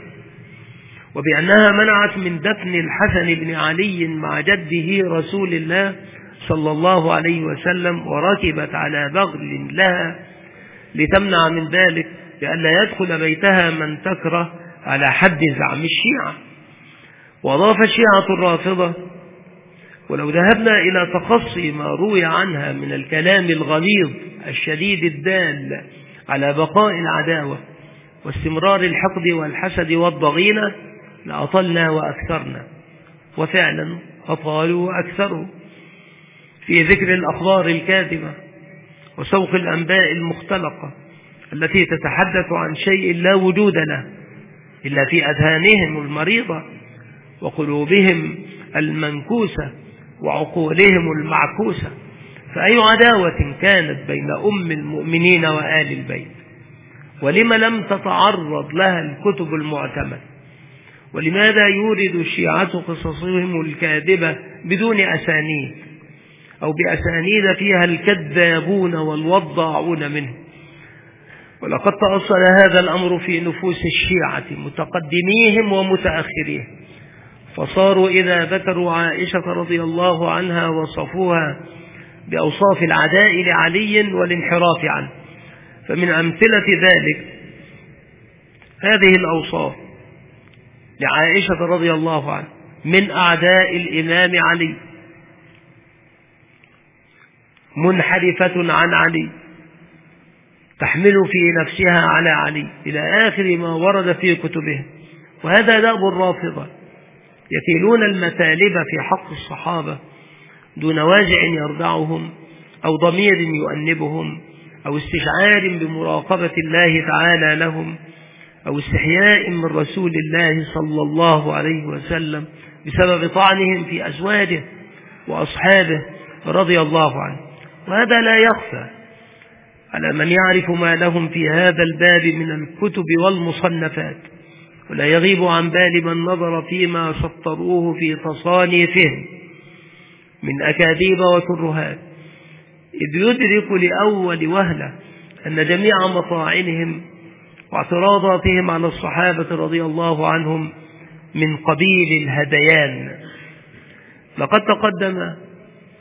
وبأنها منعت من دفن الحسن بن علي مع جده رسول الله صلى الله عليه وسلم، وركبت على بغل لها لتمنع من ذلك لئلا يدخل بيتها من تكره على حد زعم الشيعة. وأضاف الشيعة الرافضة: ولو ذهبنا إلى تخصي ما روي عنها من الكلام الغليظ الشديد الدال على بقاء العداوة واستمرار الحقد والحسد والضغينة لأطلنا وأكثرنا. وفعلا أطالوا وأكثروا في ذكر الأخبار الكاذبة وسوق الأنباء المختلقة التي تتحدث عن شيء لا وجود له إلا في أذهانهم المريضة وقلوبهم المنكوسة وعقولهم المعكوسة. فأي عداوة كانت بين أم المؤمنين وآل البيت؟ ولما لم تتعرض لها الكتب المعتمدة؟ ولماذا يورد الشيعة قصصهم الكاذبة بدون أسانيد أو بأسانيد فيها الكذابون والوضاعون منه؟ ولقد تأصل هذا الأمر في نفوس الشيعة متقدميهم ومتأخريهم، فصاروا إذا ذكروا عائشة رضي الله عنها وصفوها بأوصاف العداء لعلي والانحراف عنه. فمن أمثلة ذلك هذه الأوصاف لعائشة رضي الله عنها: من أعداء الإمام علي، منحرفة عن علي، تحمل في نفسها على علي، إلى آخر ما ورد في كتبهم. وهذا دأب الرافضة، يكيلون المثالب في حق الصحابة دون واجع يردعهم أو ضمير يؤنبهم أو استشعار بمراقبة الله تعالى لهم أو استحياء من رسول الله صلى الله عليه وسلم بسبب طعنهم في أزواجه وأصحابه رضي الله عنه. وهذا لا يخفى على من يعرف ما لهم في هذا الباب من الكتب والمصنفات، ولا يغيب عن بال من نظر فيما سطروه في تصانيفهم من أكاذيب وترهات، إذ يدرك لأول وهلة أن جميع مطاعنهم واعتراضاتهم على الصحابة رضي الله عنهم من قبيل الهذيان. لقد تقدم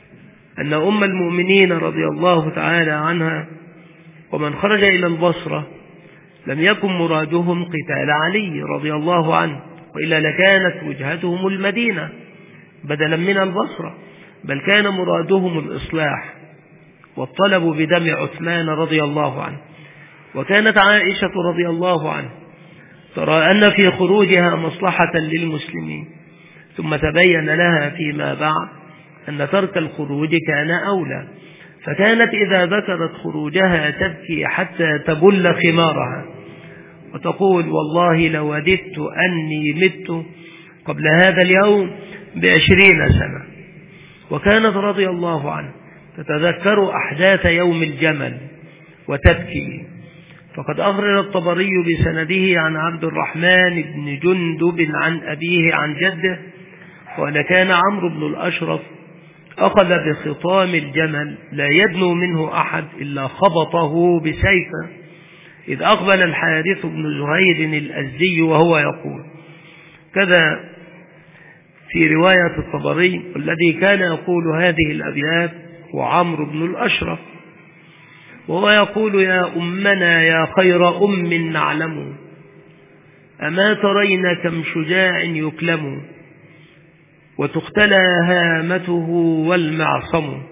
أن أم المؤمنين رضي الله تعالى عنها ومن خرج إلى البصرة لم يكن مرادهم قتال علي رضي الله عنه، وإلا لكانت وجهتهم المدينة بدلا من البصرة، بل كان مرادهم الإصلاح والطلب بدم عثمان رضي الله عنه. وكانت عائشة رضي الله عنه ترى أن في خروجها مصلحة للمسلمين، ثم تبين لها فيما بعد أن ترك الخروج كان أولى، فكانت إذا ذكرت خروجها تبكي حتى تبل خمارها وتقول: والله لوددت أني مت قبل هذا اليوم بعشرين سنة. وكانت رضي الله عنه تتذكر أحداث يوم الجمل وتبكي. فقد أخرج الطبري بسنده عن عبد الرحمن بن جندب عن أبيه عن جده قال: كان عمرو بن الأشرف أخذ بخطام الجمل لا يدنو منه أحد إلا خبطه بسيفه، إذ أقبل الحارث بن زهير الأزدي وهو يقول كذا في رواية الطبري: والذي كان يقول هذه الأبيات هو عمرو بن الأشرف، وهو يقول: يا أمنا يا خير أم نعلم، أما ترين كم شجاع يكلم، وتختلى هامته والمعصم،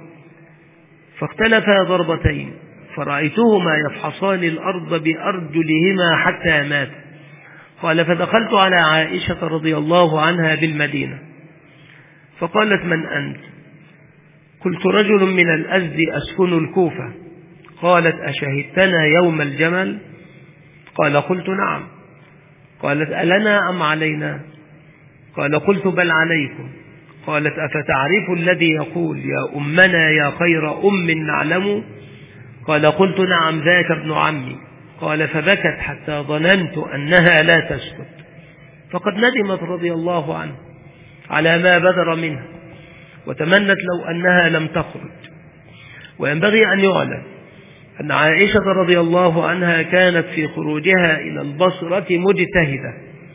فاختلفا ضربتين فرأيتهما يفحصان الأرض بأرجلهما حتى مات. قال: فدخلت على عائشة رضي الله عنها بالمدينة فقالت: من أنت؟ قلت: رجل من الأزد أسكن الكوفة. قالت: أشهدتنا يوم الجمل؟ قال: قلت: نعم. قالت: ألنا أم علينا؟ قال: قلت: بل عليكم. قالت: أفتعرف الذي يقول يا أمنا يا خير أم نعلم؟ قال: قلت: نعم، ذاك ابن عمي. قال: فبكت حتى ظننت أنها لا تسكت، فقد ندمت رضي الله عنه على ما بدر منها، وتمنت لو أنها لم تخرج. وينبغي أن يعلم أن عائشة رضي الله عنها كانت في خروجها إلى البصرة مجتهدة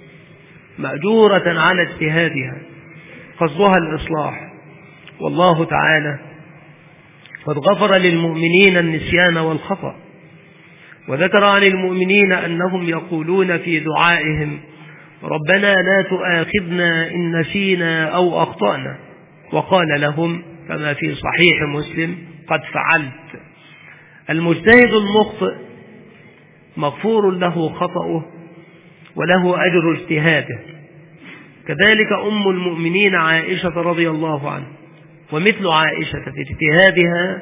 مأجورة على اجتهادها، قصدها الإصلاح، والله تعالى قد غفر للمؤمنين النسيان والخطأ. وذكر عن المؤمنين أنهم يقولون في دعائهم: ربنا لا تؤاخذنا إن نسينا أو أخطأنا، وقال لهم كما في صحيح مسلم: قد فعلت. المجتهد المخطئ مغفور له خطأه وله أجر اجتهاده، كذلك أم المؤمنين عائشة رضي الله عنها. ومثل عائشة في اجتهادها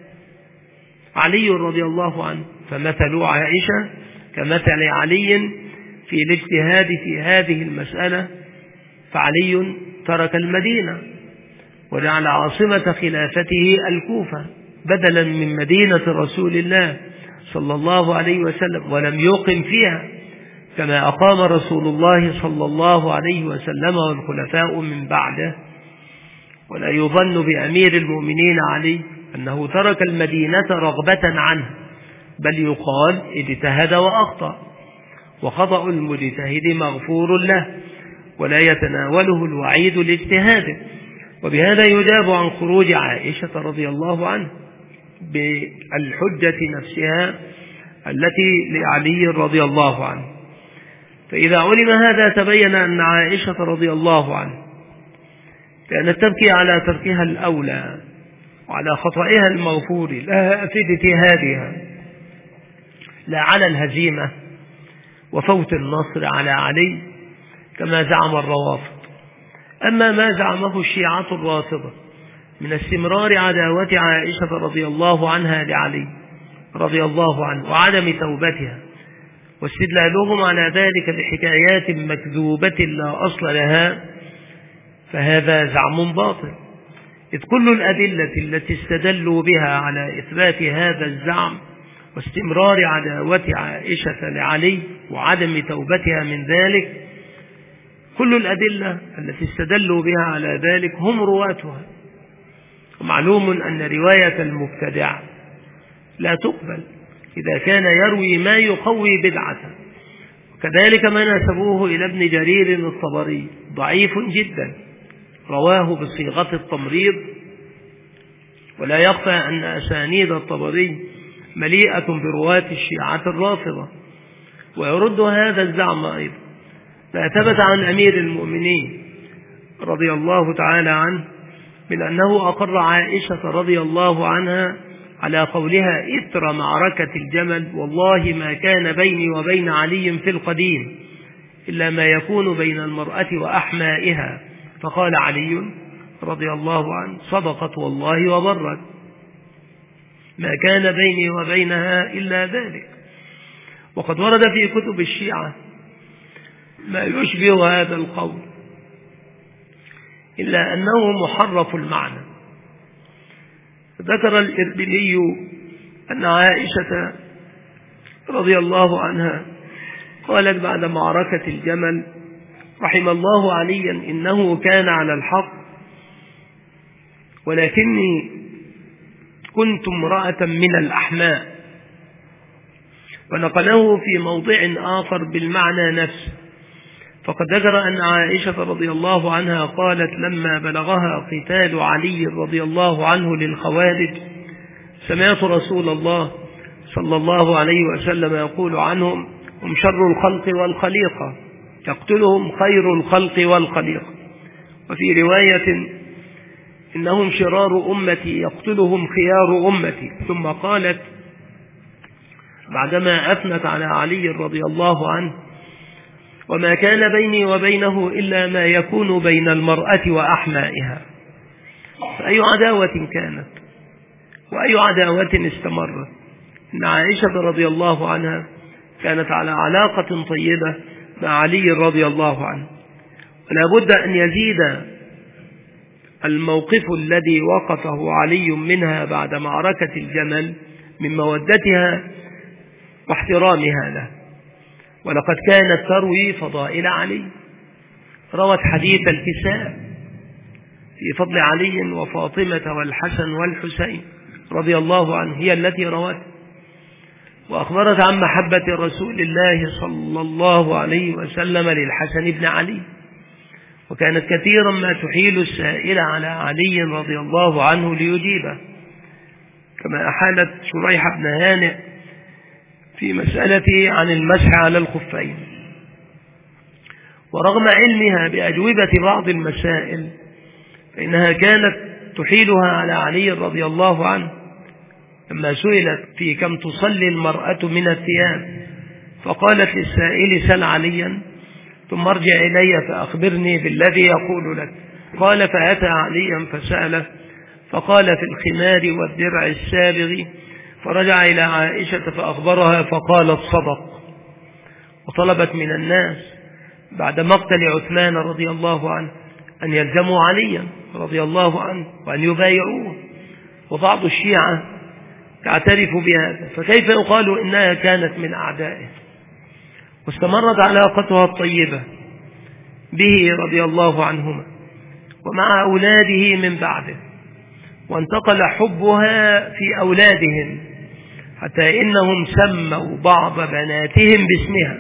علي رضي الله عنه، فمثل عائشة كمثل علي في الاجتهاد في هذه المسألة، فعلي ترك المدينة وجعل عاصمة خلافته الكوفة بدلا من مدينة رسول الله صلى الله عليه وسلم، ولم يقم فيها كما أقام رسول الله صلى الله عليه وسلم والخلفاء من بعده. ولا يظن بأمير المؤمنين علي أنه ترك المدينة رغبة عنه، بل يقال اجتهد وأخطأ، وخطأ المجتهد مغفور له ولا يتناوله الوعيد لاجتهاده. وبهذا يجاب عن خروج عائشة رضي الله عنه بالحجة نفسها التي لعلي رضي الله عنه. فإذا علم هذا تبين أن عائشة رضي الله عنه كانت تبكي على تركها الأولى وعلى خطئها المغفور لها في اجتهادها، لا على الهزيمة وفوت النصر على علي كما زعم الروافض. أما ما زعمه الشيعة الرافضة من استمرار عداوة عائشة رضي الله عنها لعلي رضي الله عنه وعدم توبتها، واستدلالهم على ذلك بحكايات مكذوبة لا أصل لها، فهذا زعم باطل، إذ كل الأدلة التي استدلوا بها على إثبات هذا الزعم واستمرار عداوة عائشة لعلي وعدم توبتها من ذلك، كل الأدلة التي استدلوا بها على ذلك هم رواتها. ومعلوم أن رواية المبتدع لا تقبل إذا كان يروي ما يقوي بدعته، وكذلك ما نسبوه إلى ابن جرير الطبري ضعيف جدا، رواه بصيغة التمريض ولا يخفى أن أسانيد الطبري مليئة برواة الشيعة الرافضة. ويرد هذا الزعم أيضا ما ثبت عن أمير المؤمنين رضي الله تعالى عنه من أنه أقر عائشة رضي الله عنها على قولها إثر معركة الجمل: والله ما كان بيني وبين علي في القديم إلا ما يكون بين المرأة وأحمائها. فقال علي رضي الله عنه: صدقت والله وبرت، ما كان بيني وبينها إلا ذلك. وقد ورد في كتب الشيعة ما يشبه هذا القول، إلا أنه محرف المعنى. ذكر الإربيلي أن عائشة رضي الله عنها قالت بعد معركة الجمل: رحم الله عليا إنه كان على الحق، ولكني كنت امرأة من الأحماء. ونقله في موضع آخر بالمعنى نفسه. فقد ذكر أن عائشة رضي الله عنها قالت لما بلغها قتال علي رضي الله عنه للخوارج: سمعت رسول الله صلى الله عليه وسلم يقول عنهم: هم شر الخلق والخليقة، يقتلهم خير الخلق والخليقة. وفي رواية: إنهم شرار أمتي يقتلهم خيار أمتي. ثم قالت بعدما أثنت على علي رضي الله عنه: وما كان بيني وبينه إلا ما يكون بين المرأة وأحمائها. فأي عداوة كانت وأي عداوة استمرت. إن عائشة رضي الله عنها كانت على علاقة طيبة مع علي رضي الله عنه، ولا بد أن يزيد الموقف الذي وقفه علي منها بعد معركة الجمل من مودتها واحترامها له. ولقد كانت تروي فضائل علي، روت حديث الكساء في فضل علي وفاطمة والحسن والحسين رضي الله عنه، هي التي روت، وأخبرت عن محبة رسول الله صلى الله عليه وسلم للحسن بن علي. وكانت كثيرا ما تحيل السائل على علي رضي الله عنه ليجيبه، كما أحالت شريح بن هانئ في مسألة عن المسح على الخفين. ورغم علمها بأجوبة بعض المسائل فإنها كانت تحيلها على علي رضي الله عنه. لما سئلت في كم تصلي المرأة من الثياب فقالت للسائل: سل عليا ثم ارجع إلي فأخبرني بالذي يقول لك. قال: فأتى عليا فسأله فقال: في الخمار والدرع السابغ. فرجع إلى عائشة فأخبرها فقالت: صدق. وطلبت من الناس بعد مقتل عثمان رضي الله عنه أن يلزموا عليا رضي الله عنه وأن يبايعوه، وبعض الشيعة تعترف بهذا، فكيف يقال إنها كانت من أعدائه؟ واستمرت علاقتها الطيبة به رضي الله عنهما ومع أولاده من بعده، وانتقل حبها في أولادهم حتى إنهم سموا بعض بناتهم باسمها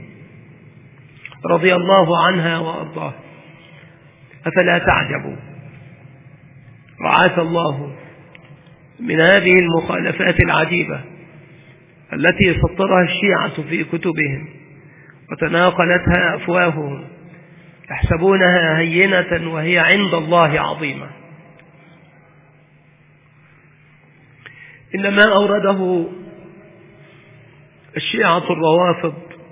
رضي الله عنها وأرضاها. أفلا تعجبوا؟ رعاك الله من هذه المخالفات العجيبة التي سطرها الشيعة في كتبهم وتناقلتها أفواههم، يحسبونها هينة وهي عند الله عظيمة. إنما أورده الشيعة الروافض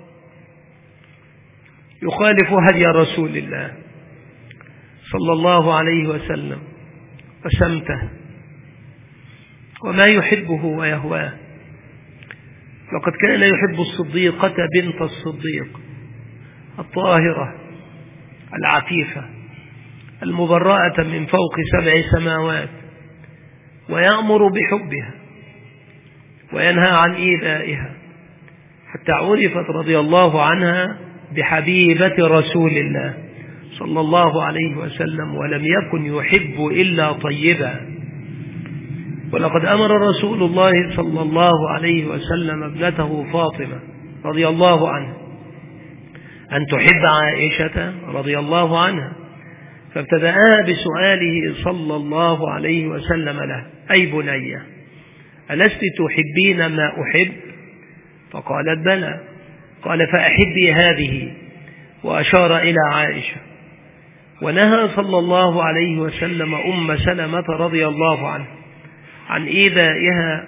يخالف هدي رسول الله صلى الله عليه وسلم وسمته وما يحبه ويهواه. لقد كان يحب الصديقة بنت الصديق الطاهرة العفيفة المبرأة من فوق سبع سماوات، ويأمر بحبها وينهى عن إيذائها، حتى عرفت رضي الله عنها بحبيبة رسول الله صلى الله عليه وسلم، ولم يكن يحب إلا طيبا. ولقد أمر رسول الله صلى الله عليه وسلم ابنته فاطمة رضي الله عنها أن تحب عائشة رضي الله عنها، فابتدأ بسؤاله صلى الله عليه وسلم له: أي بني، ألست تحبين ما أحب؟ فقالت: بلى. قال: فأحبي هذه، وأشار إلى عائشة. ونهى صلى الله عليه وسلم أم سلمة رضي الله عنها عن إيذائها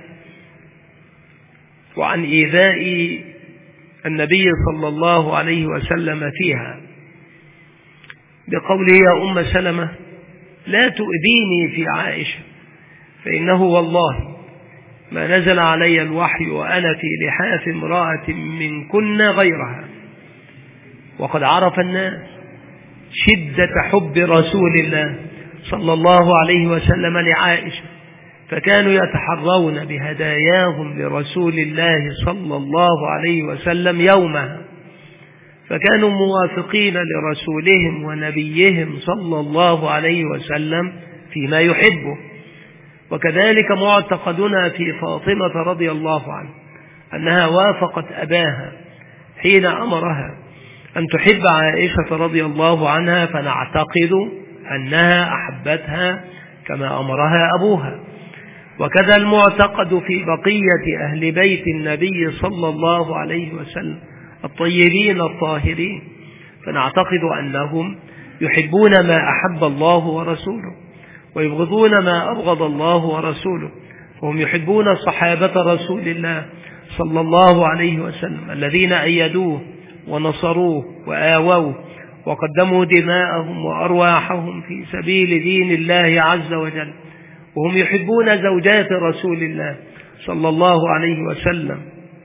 وعن إيذاء النبي صلى الله عليه وسلم فيها بقوله: يا أم سلمة، لا تؤذيني في عائشة، فإنه والله ما نزل علي الوحي وأنا في لحاف امرأة منكن غيرها. وقد عرف الناس شدة حب رسول الله صلى الله عليه وسلم لعائشة، فكانوا يتحرون بهداياهم لرسول الله صلى الله عليه وسلم يومها، فكانوا موافقين لرسولهم ونبيهم صلى الله عليه وسلم فيما يحبه. وكذلك معتقدنا في فاطمة رضي الله عنها أنها وافقت أباها حين أمرها أن تحب عائشة رضي الله عنها، فنعتقد أنها أحبتها كما أمرها أبوها. وكذا المعتقد في بقية أهل بيت النبي صلى الله عليه وسلم الطيبين الطاهرين، فنعتقد أنهم يحبون ما أحب الله ورسوله ويبغضون ما أبغض الله ورسوله، وهم يحبون صحابة رسول الله صلى الله عليه وسلم الذين أيدوه ونصروه وآووه وقدموا دماءهم وأرواحهم في سبيل دين الله عز وجل، وهم يحبون زوجات رسول الله صلى الله عليه وسلم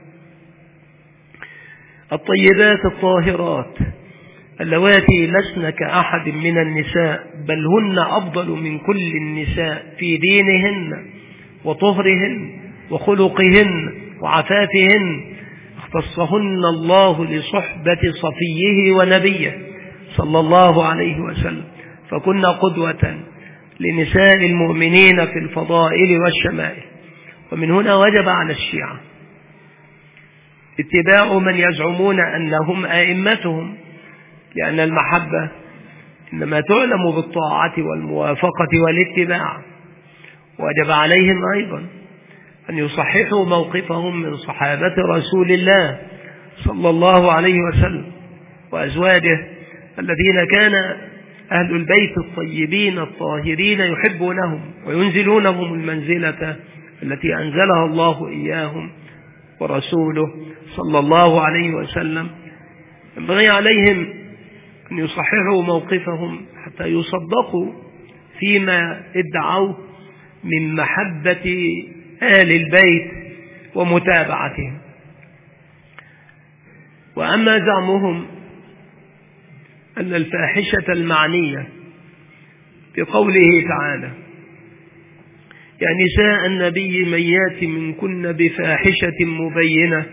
الطيبات الطاهرات اللواتي لسن كأحد من النساء، بل هن أفضل من كل النساء في دينهن وطهرهن وخلقهن وعفافهن، اختصهن الله لصحبة صفيه ونبيه صلى الله عليه وسلم، فكن قدوة لنساء المؤمنين في الفضائل والشمائل. ومن هنا وجب على الشيعة اتباع من يزعمون أنهم أئمتهم، لأن المحبة إنما تعلم بالطاعة والموافقة والاتباع. وجب عليهم أيضا أن يصححوا موقفهم من صحابة رسول الله صلى الله عليه وسلم وأزواجه الذين كان أهل البيت الطيبين الطاهرين يحبونهم وينزلونهم المنزلة التي أنزلها الله إياهم ورسوله صلى الله عليه وسلم. ينبغي عليهم أن يصححوا موقفهم حتى يصدقوا فيما ادعوا من محبة آل البيت ومتابعتهم. وأما زعمهم أن الفاحشة المعنية بقوله تعالى: يا نساء النبي من يات منكن بفاحشة مبينة،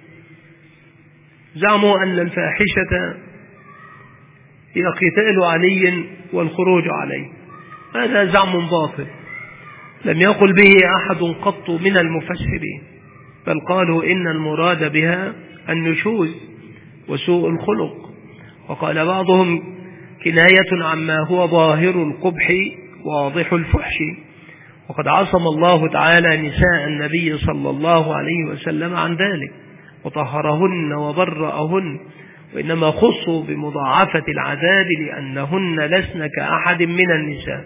زعموا أن الفاحشة هي قتال علي والخروج عليه. هذا زعم باطل لم يقل به أحد قط من المفسرين، بل قالوا إن المراد بها النشوز وسوء الخلق. وقال بعضهم كناية عما هو ظاهر القبح واضح الفحش، وقد عصم الله تعالى نساء النبي صلى الله عليه وسلم عن ذلك وطهرهن وبرأهن، وإنما خصوا بمضاعفة العذاب لأنهن لسن كأحد من النساء.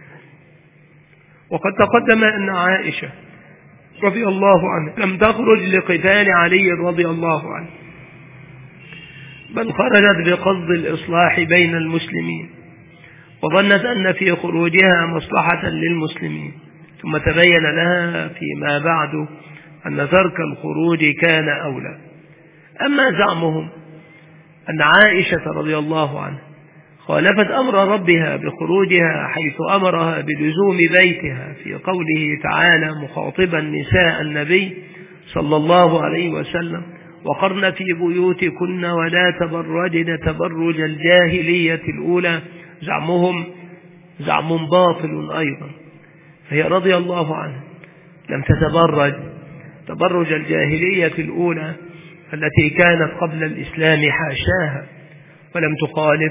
وقد تقدم أن عائشة رضي الله عنها لم تخرج لقتال علي رضي الله عنه، بل خرجت بقصد الإصلاح بين المسلمين، وظنت أن في خروجها مصلحة للمسلمين، ثم تبين لها فيما بعد أن ترك الخروج كان أولى. أما زعمهم أن عائشة رضي الله عنها خالفت أمر ربها بخروجها حيث أمرها بلزوم بيتها في قوله تعالى مخاطبا نساء النبي صلى الله عليه وسلم: وقرن في بيوتكن ولا تبرجن تبرج الجاهلية الأولى، زعمهم زعم باطل أيضا. فهي رضي الله عنها لم تتبرج تبرج الجاهلية الأولى التي كانت قبل الإسلام، حاشاها، ولم تخالف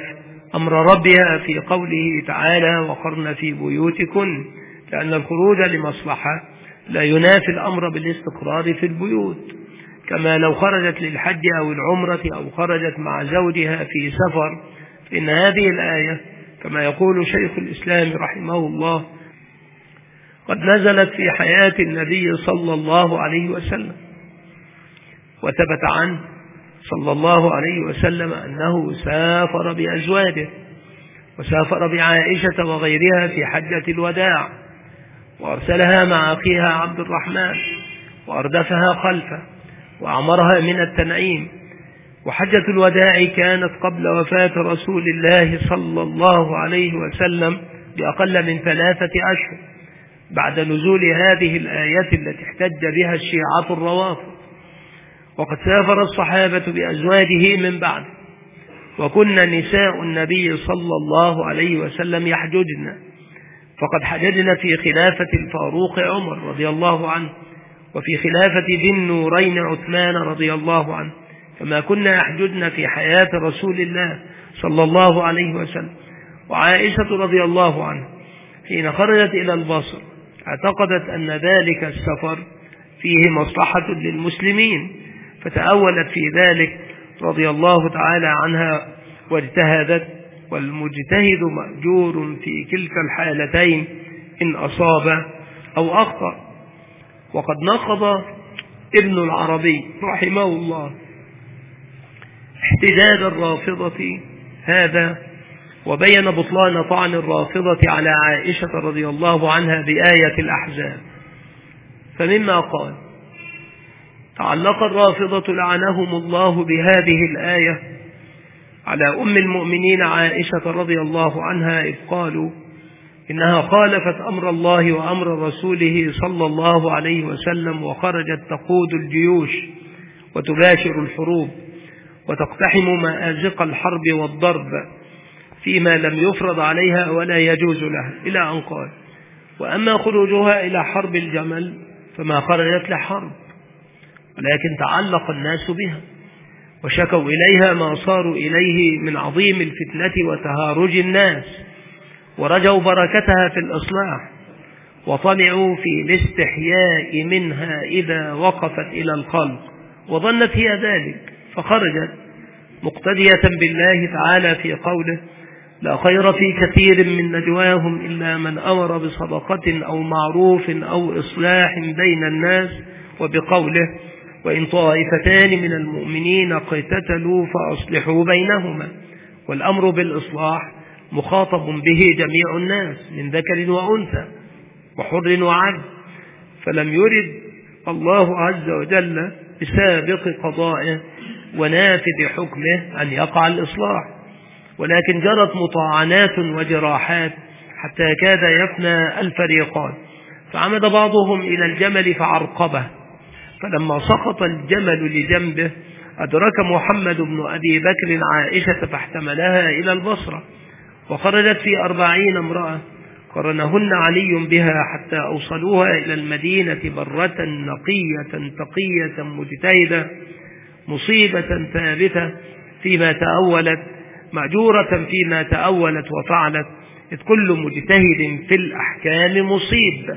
أمر ربها في قوله تعالى وقرن في بيوتكن، لأن الخروج لمصلحة لا ينافي الأمر بالاستقرار في البيوت، كما لو خرجت للحج أو العمرة أو خرجت مع زوجها في سفر، فإن هذه الآية كما يقول شيخ الإسلام رحمه الله قد نزلت في حياة النبي صلى الله عليه وسلم، وثبت عنه صلى الله عليه وسلم أنه سافر بأزواجه، وسافر بعائشة وغيرها في حجة الوداع، وأرسلها مع أخيها عبد الرحمن وأردفها خلفه وأمرها من التنعيم. وحجة الوداع كانت قبل وفاة رسول الله صلى الله عليه وسلم بأقل من ثلاثة أشهر بعد نزول هذه الآية التي احتج بها الشيعة الروافض. وقد سافر الصحابة بأزواجه من بعد، وكن نساء النبي صلى الله عليه وسلم يحججن، فقد حججن في خلافة الفاروق عمر رضي الله عنه، وفي خلافة ذي النورين عثمان رضي الله عنه، فما كنا يحججن في حياة رسول الله صلى الله عليه وسلم. وعائشة رضي الله عنه حين خرجت إلى البصر اعتقدت أن ذلك السفر فيه مصلحة للمسلمين، فتأولت في ذلك رضي الله تعالى عنها واجتهدت، والمجتهد مأجور في كلتا الحالتين إن أصاب أو أخطأ. وقد نقض ابن العربي رحمه الله احتجاج الرافضة هذا، وبين بطلان طعن الرافضة على عائشة رضي الله عنها بآية الأحزاب، فمما قال: تعلق الرافضة لعنهم الله بهذه الآية على أم المؤمنين عائشة رضي الله عنها، إذ قالوا إنها خالفت أمر الله وأمر رسوله صلى الله عليه وسلم، وخرجت تقود الجيوش وتباشر الحروب وتقتحم مآزق الحرب والضرب فيما لم يفرض عليها ولا يجوز لها، إلى أن قال: وأما خروجها إلى حرب الجمل فما خرجت لحرب، ولكن تعلق الناس بها وشكوا إليها ما صاروا إليه من عظيم الفتنة وتهارج الناس، ورجوا بركتها في الإصلاح، وطمعوا في الاستحياء منها إذا وقفت إلى الخلق، وظنت هي ذلك فخرجت مقتدية بالله تعالى في قوله: لا خير في كثير من نجواهم إلا من أمر بصدقة أو معروف أو إصلاح بين الناس، وبقوله: وإن طائفتان من المؤمنين اقتتلوا فأصلحوا بينهما. والأمر بالإصلاح مخاطب به جميع الناس من ذكر وأنثى وحر وعبد، فلم يرد الله عز وجل بسابق قضائه ونافذ حكمه أن يقع الإصلاح، ولكن جرت مطاعنات وجراحات حتى كاد يفنى الفريقان، فعمد بعضهم إلى الجمل فعرقبه، فلما سقط الجمل لجنبه أدرك محمد بن أبي بكر عائشة فاحتملها إلى البصرة، وخرجت في أربعين امرأة قرنهن علي بها حتى أوصلوها إلى المدينة برة نقية تقية مجتهدة مصيبة ثابتة فيما تأولت مأجورة فيما تأولت وفعلت، إذ كل مجتهد في الأحكام مصيب.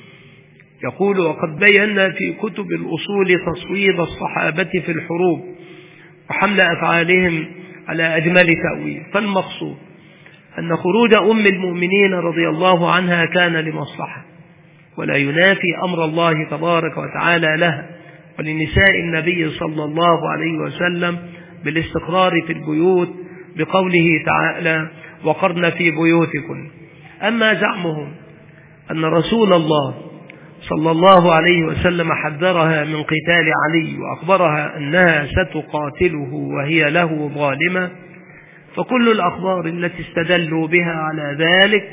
يقول: وقد بينا في كتب الأصول تصويب الصحابة في الحروب وحمل أفعالهم على أجمل تأويل، فالمقصود أن خروج أم المؤمنين رضي الله عنها كان لمصلحة، ولا ينافي أمر الله تبارك وتعالى لها ولنساء النبي صلى الله عليه وسلم بالاستقرار في البيوت بقوله تعالى: وقرن في بيوتكن. أما زعمهم أن رسول الله صلى الله عليه وسلم حذرها من قتال علي وأخبرها أنها ستقاتله وهي له ظالمة، فكل الأخبار التي استدلوا بها على ذلك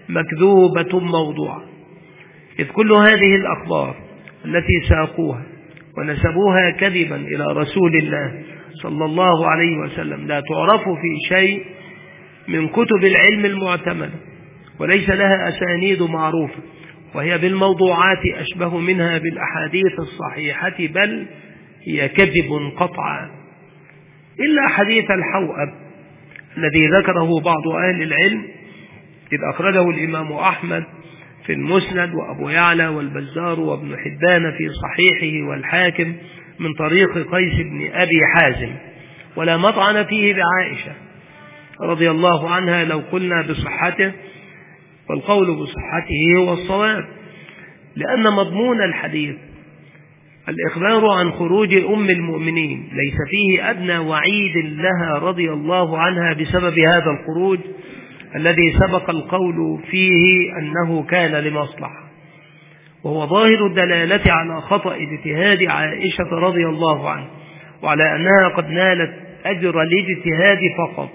مكذوبة موضوعة، إذ كل هذه الأخبار التي ساقوها ونسبوها كذبا إلى رسول الله صلى الله عليه وسلم لا تعرف في شيء من كتب العلم المعتمدة، وليس لها أسانيد معروفة، وهي بالموضوعات أشبه منها بالأحاديث الصحيحة، بل هي كذب قطعا، إلا حديث الحوأب الذي ذكره بعض أهل العلم، إذ أخرجه الإمام أحمد في المسند وأبو يعلى والبزار وابن حبان في صحيحه والحاكم من طريق قيس بن أبي حازم، ولا مطعن فيه بعائشة رضي الله عنها لو قلنا بصحته، والقول بصحته هو الصواب، لأن مضمون الحديث الإخبار عن خروج أم المؤمنين ليس فيه أدنى وعيد لها رضي الله عنها بسبب هذا الخروج الذي سبق القول فيه أنه كان لمصلحة، وهو ظاهر الدلالة على خطأ اجتهاد عائشة رضي الله عنها، وعلى أنها قد نالت أجر الاجتهاد فقط.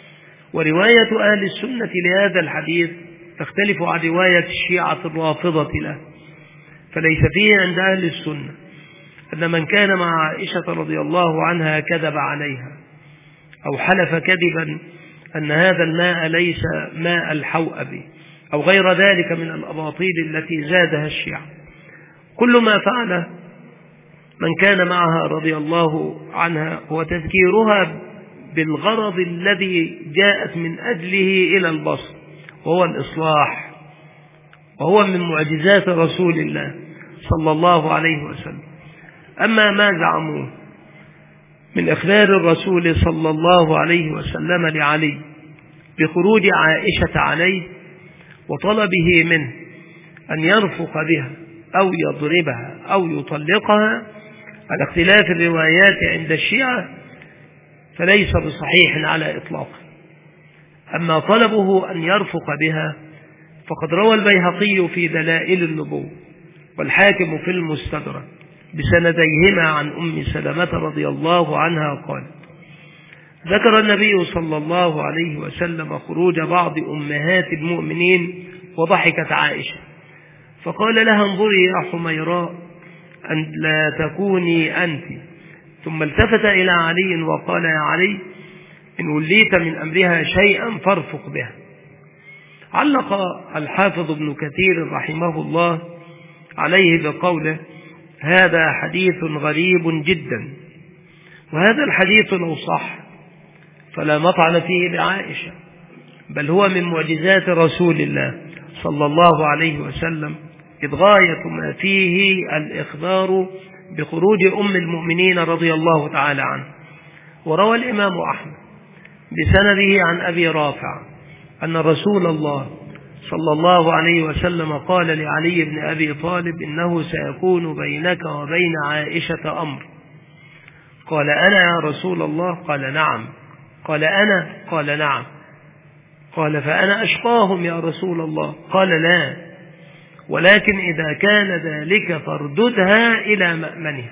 ورواية أهل السنة لهذا الحديث تختلف عن رواية الشيعة الرافضة له، فليس فيه عند أهل السنة أن من كان مع عائشة رضي الله عنها كذب عليها أو حلف كذبا أن هذا الماء ليس ماء الحوأب أو غير ذلك من الأباطيل التي زادها الشيعة. كل ما فعله من كان معها رضي الله عنها هو تذكيرها بالغرض الذي جاءت من أجله إلى البصر، وهو الإصلاح، وهو من معجزات رسول الله صلى الله عليه وسلم. أما ما زعموه من إخبار الرسول صلى الله عليه وسلم لعلي بخروج عائشة عليه وطلبه منه أن يرفق بها أو يضربها أو يطلقها على اختلاف الروايات عند الشيعة فليس بصحيح على إطلاقه. أما طلبه أن يرفق بها فقد روى البيهقي في دلائل النبوة والحاكم في المستدرك بسنديهما عن أم سلمة رضي الله عنها قال: ذكر النبي صلى الله عليه وسلم خروج بعض أمهات المؤمنين وضحكت عائشة فقال لها: انظري يا حميراء أن لا تكوني أنت. ثم التفت إلى علي وقال: يا علي إن وليت من أمرها شيئا فارفق بها. علق الحافظ ابن كثير رحمه الله عليه بقوله: هذا حديث غريب جدا، وهذا الحديث لو صح فلا مطعن فيه بعائشة، بل هو من معجزات رسول الله صلى الله عليه وسلم، إذ غاية ما فيه الإخبار بخروج أم المؤمنين رضي الله تعالى عنه. وروى الإمام أحمد بسنده عن أبي رافع أن رسول الله صلى الله عليه وسلم قال لعلي بن أبي طالب: إنه سيكون بينك وبين عائشة أمر. قال: أنا يا رسول الله؟ قال: نعم. قال: أنا؟ قال: نعم. قال: فأنا أشقاهم يا رسول الله؟ قال: لا، ولكن إذا كان ذلك فارددها إلى مأمنها.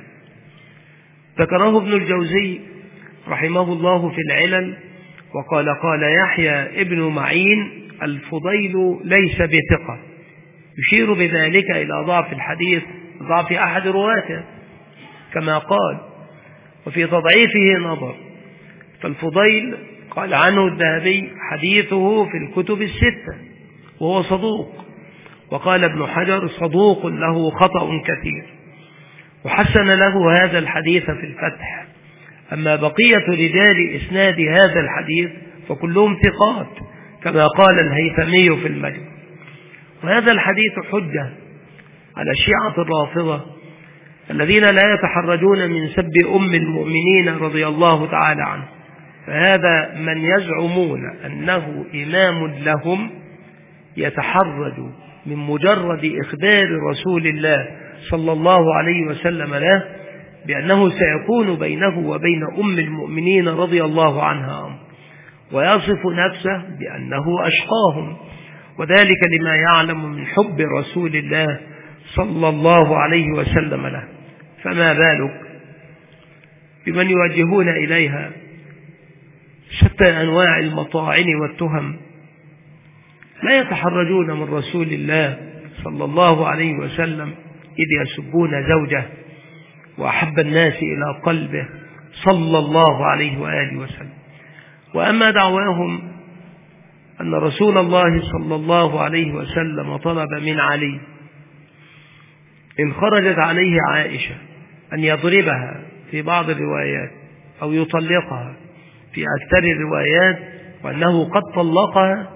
ذكره ابن الجوزي رحمه الله في العلل وقال: قال يحيى ابن معين: الفضيل ليس بثقة، يشير بذلك إلى ضعف الحديث، ضعف أحد رواته كما قال، وفي تضعيفه نظر. فالفضيل قال عنه الذهبي: حديثه في الكتب الستة وهو صدوق. وقال ابن حجر: صدوق له خطأ كثير، وحسن له هذا الحديث في الفتح. أما بقية رجال إسناد هذا الحديث فكلهم ثقات كما قال الهيثمي في المجد. وهذا الحديث حجة على الشيعة الرافضة الذين لا يتحرجون من سب أم المؤمنين رضي الله تعالى عنه، فهذا من يزعمون أنه إمام لهم يتحرج من مجرد إخبار رسول الله صلى الله عليه وسلم له بأنه سيكون بينه وبين أم المؤمنين رضي الله عنها أمر، ويصف نفسه بأنه أشقاهم، وذلك لما يعلم من حب رسول الله صلى الله عليه وسلم له. فما بالك بمن يوجهون إليها شتى أنواع المطاعن والتهم، لا يتحرجون من رسول الله صلى الله عليه وسلم إذ يسبون زوجه وأحب الناس إلى قلبه صلى الله عليه وآله وسلم. وأما دعواهم أن رسول الله صلى الله عليه وسلم طلب من علي إن خرجت عليه عائشة أن يضربها في بعض الروايات أو يطلقها في أكثر الروايات، وأنه قد طلقها،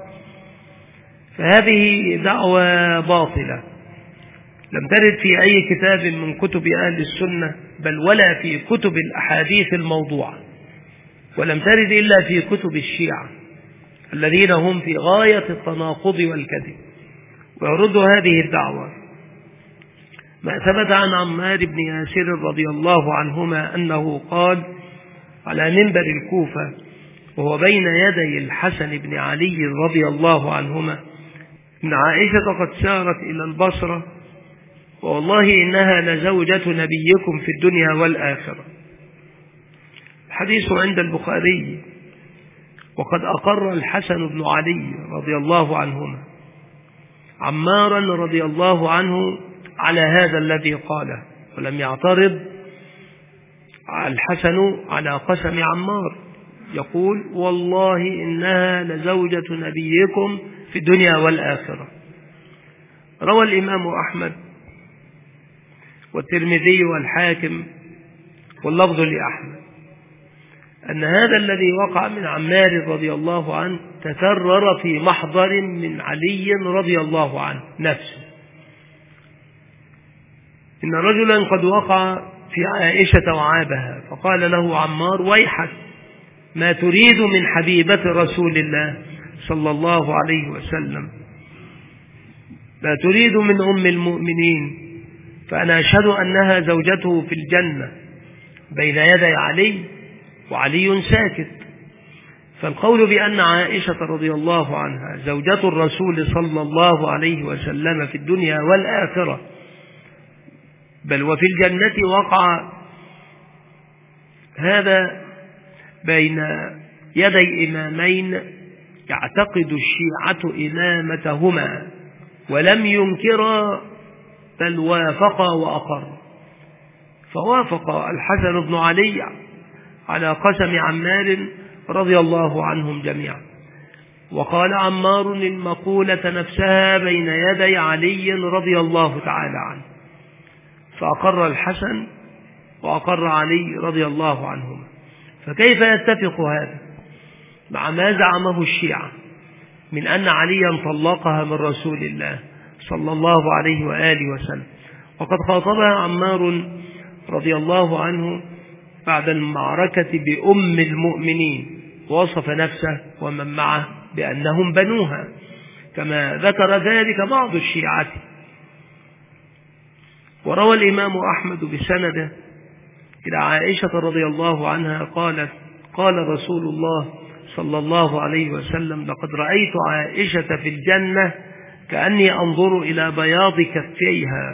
فهذه دعوة باطلة لم ترد في أي كتاب من كتب أهل السنة، بل ولا في كتب الأحاديث الموضوعة، ولم ترد إلا في كتب الشيعة الذين هم في غاية التناقض والكذب، ويردوا هذه الدعوة. ما ثبت عن عمار بن ياسر رضي الله عنهما أنه قال على منبر الكوفة وهو بين يدي الحسن بن علي رضي الله عنهما: إن عائشة قد سارت إلى البصرة، والله إنها لزوجة نبيكم في الدنيا والآخرة. الحديث عند البخاري. وقد أقر الحسن بن علي رضي الله عنهما عمارا رضي الله عنه على هذا الذي قاله، ولم يعترض الحسن على قسم عمار، يقول: والله إنها لزوجة نبيكم في الدنيا والآخرة. روى الإمام أحمد والترمذي والحاكم واللفظ لأحمد أن هذا الذي وقع من عمار رضي الله عنه تكرر في محضر من علي رضي الله عنه نفسه، إن رجلا قد وقع في عائشة وعابها، فقال له عمار: ويحك، ما تريد من حبيبة رسول الله صلى الله عليه وسلم؟ ما تريد من أم المؤمنين؟ فأنا أشهد أنها زوجته في الجنة بين يدي علي، وعلي ساكت. فالقول بأن عائشة رضي الله عنها زوجة الرسول صلى الله عليه وسلم في الدنيا والآخرة، بل وفي الجنة، وقع هذا بين يدي إمامين يعتقد الشيعة إمامتهما ولم ينكرا، بل وافقا وأقر. فوافق الحسن بن علي على قسم عمار رضي الله عنهم جميعا، وقال عمار المقولة نفسها بين يدي علي رضي الله تعالى عنه، فأقر الحسن وأقر علي رضي الله عنهما. فكيف يتفق هذا مع ما زعمه الشيعة من أن عليا طلقها من رسول الله صلى الله عليه وآله وسلم؟ وقد خاطبها عمار رضي الله عنه بعد المعركة بأم المؤمنين، ووصف نفسه ومن معه بأنهم بنوها، كما ذكر ذلك بعض الشيعة. وروى الإمام أحمد بسنده إلى عائشة رضي الله عنها قالت: قال رسول الله صلى الله عليه وسلم: لقد رأيت عائشة في الجنة كأني أنظر إلى بياض كفيها.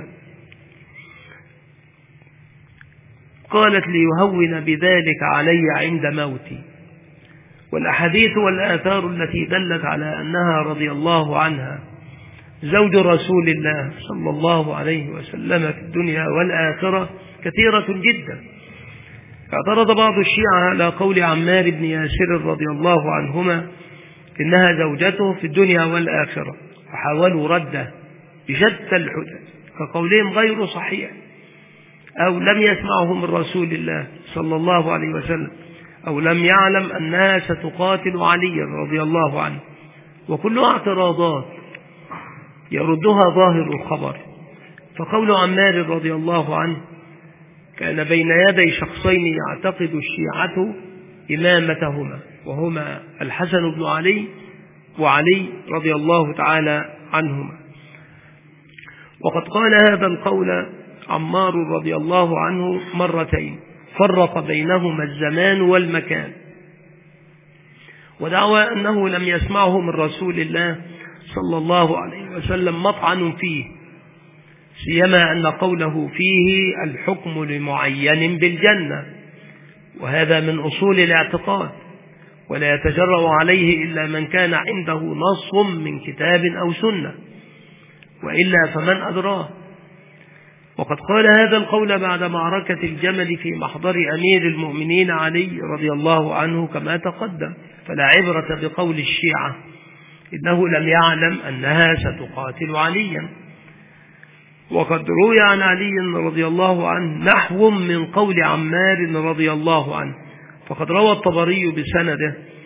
قالت: ليهون بذلك علي عند موتي. والأحاديث والآثار التي دلت على أنها رضي الله عنها زوج رسول الله صلى الله عليه وسلم في الدنيا والآخرة كثيرة جدا. اعترض بعض الشيعة على قول عمار بن ياسر رضي الله عنهما إنها زوجته في الدنيا والآخرة، وحاولوا رده بشتى الحجج، كقولهم غير صحيح، أو لم يسمعه من رسول الله صلى الله عليه وسلم، أو لم يعلم أنها ستقاتل علي رضي الله عنه، وكلها اعتراضات يردها ظاهر الخبر. فقول عمار رضي الله عنه كان بين يدي شخصين يعتقد الشيعة إمامتهما، وهما الحسن بن علي وعلي رضي الله تعالى عنهما. وقد قال هذا القول عمار رضي الله عنه مرتين، فرق بينهما الزمان والمكان، ودعوى أنه لم يسمعه من رسول الله صلى الله عليه وسلم مطعن فيه، سيما أن قوله فيه الحكم لمعين بالجنة، وهذا من أصول الاعتقاد، ولا يتجرأ عليه إلا من كان عنده نص من كتاب أو سنة، وإلا فمن أدراه. وقد قال هذا القول بعد معركة الجمل في محضر أمير المؤمنين علي رضي الله عنه كما تقدم، فلا عبرة بقول الشيعة إنه لم يعلم أنها ستقاتل عليا. وقد روي عن علي رضي الله عنه نحو من قول عمار رضي الله عنه، فقد روى الطبري بسنده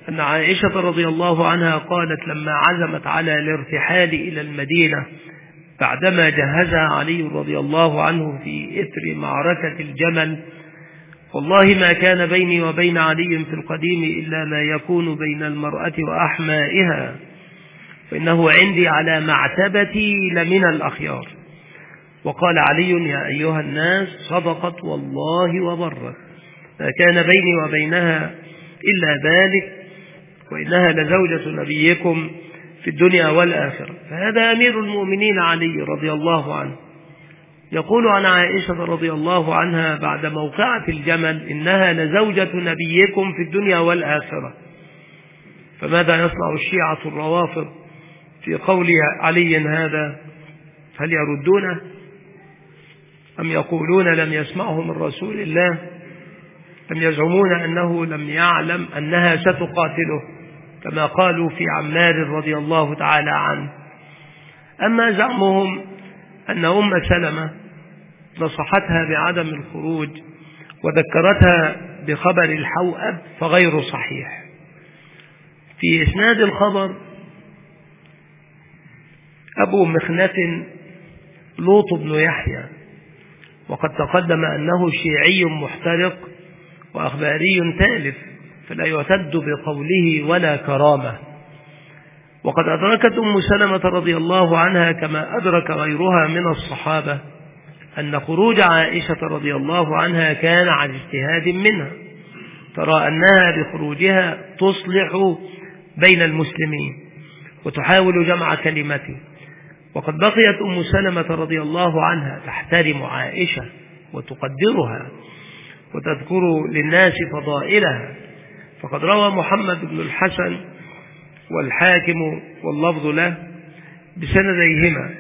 أن عائشة رضي الله عنها قالت لما عزمت على الارتحال إلى المدينة بعدما جهزها علي رضي الله عنه في إثر معركة الجمل: والله ما كان بيني وبين علي في القديم إلا ما يكون بين المرأة وأحمائها، فإنه عندي على معتبتي لمن الأخيار. وقال علي: يا أيها الناس، صدقت والله وبرت، ما كان بيني وبينها إلا ذلك، وإنها لزوجة نبيكم في الدنيا والآخرة. فهذا أمير المؤمنين علي رضي الله عنه يقول عن عائشة رضي الله عنها بعد موقعة الجمل: إنها لزوجة نبيكم في الدنيا والآخرة. فماذا يصنع الشيعة الروافض في قول علي هذا؟ هل يردونه أم يقولون لم يسمعه من رسول الله؟ أم يزعمون أنه لم يعلم أنها ستقاتله كما قالوا في عمار رضي الله تعالى عنه؟ أما زعمهم أن أم سلمة نصحتها بعدم الخروج وذكرتها بخبر الحوأب فغير صحيح. في إسناد الخبر أبو مخنث لوط بن يحيى، وقد تقدم أنه شيعي محترق وأخباري تالف، فلا يعتد بقوله ولا كرامة. وقد أدركت أم سلمة رضي الله عنها كما أدرك غيرها من الصحابة أن خروج عائشة رضي الله عنها كان عن اجتهاد منها، ترى أنها بخروجها تصلح بين المسلمين وتحاول جمع كلمته. وقد بقيت أم سلمة رضي الله عنها تحترم عائشة وتقدرها وتذكر للناس فضائلها، فقد روى محمد بن الحسن والحاكم واللفظ له بسنديهما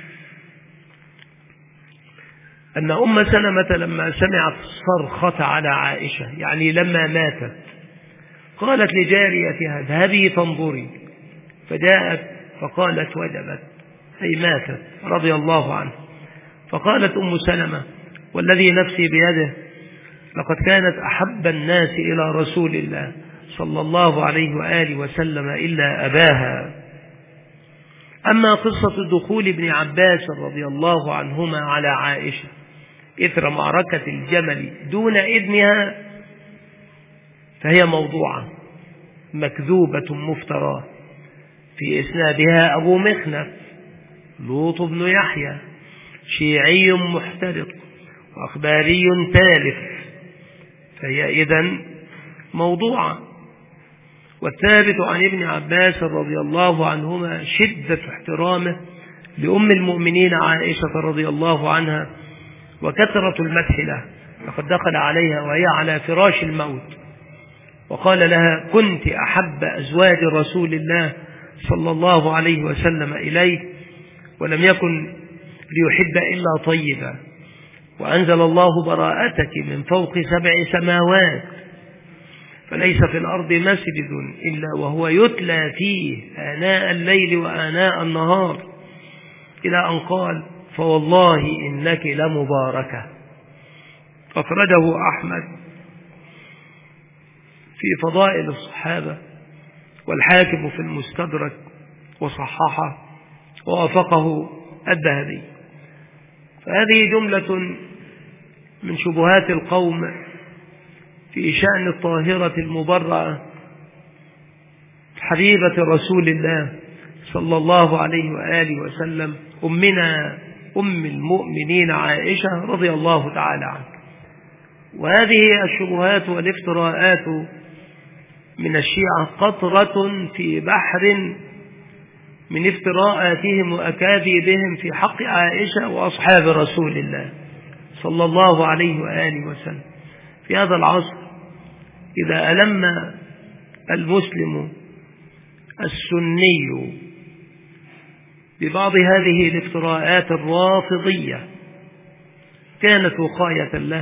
أن أم سلمة لما سمعت الصرخة على عائشة، يعني لما ماتت، قالت لجاريتها: اذهبي فانظري. فجاءت فقالت: وجبت، أي ماتت رضي الله عنه. فقالت أم سلمة: والذي نفسي بيده لقد كانت أحب الناس إلى رسول الله صلى الله عليه وآله وسلم إلا أباها. أما قصة دخول ابن عباس رضي الله عنهما على عائشة إثر معركة الجمل دون إذنها فهي موضوعة مكذوبة مفتراه، في إسنادها أبو مخنث لوط بن يحيى شيعي محترق وأخباري تالف، فهي إذن موضوعة. والثابت عن ابن عباس رضي الله عنهما شدة احترامه لأم المؤمنين عائشة رضي الله عنها وكثرة المدح له، لقد دخل عليها وهي على فراش الموت وقال لها: كنت أحب أزواج رسول الله صلى الله عليه وسلم إليه، ولم يكن ليحب إلا طيبا، وأنزل الله براءتك من فوق سبع سماوات، فليس في الأرض مسجد إلا وهو يتلى فيه آناء الليل وآناء النهار، إلى أن قال: فوالله إنك لمباركة. أخرجه أحمد في فضائل الصحابة والحاكم في المستدرك وصححه ووافقه الذهبي. فهذه جملة من شبهات القوم في شأن الطاهرة المبرأة حبيبة رسول الله صلى الله عليه وآله وسلم، أمنا أم المؤمنين عائشة رضي الله تعالى عنها. وهذه الشبهات والافتراءات من الشيعة قطرة في بحر من افتراءاتهم وأكاذيبهم في حق عائشة وأصحاب رسول الله صلى الله عليه وآله وسلم. في هذا العصر إذا ألم المسلم السني ببعض هذه الافتراءات الرافضية كانت وقاية له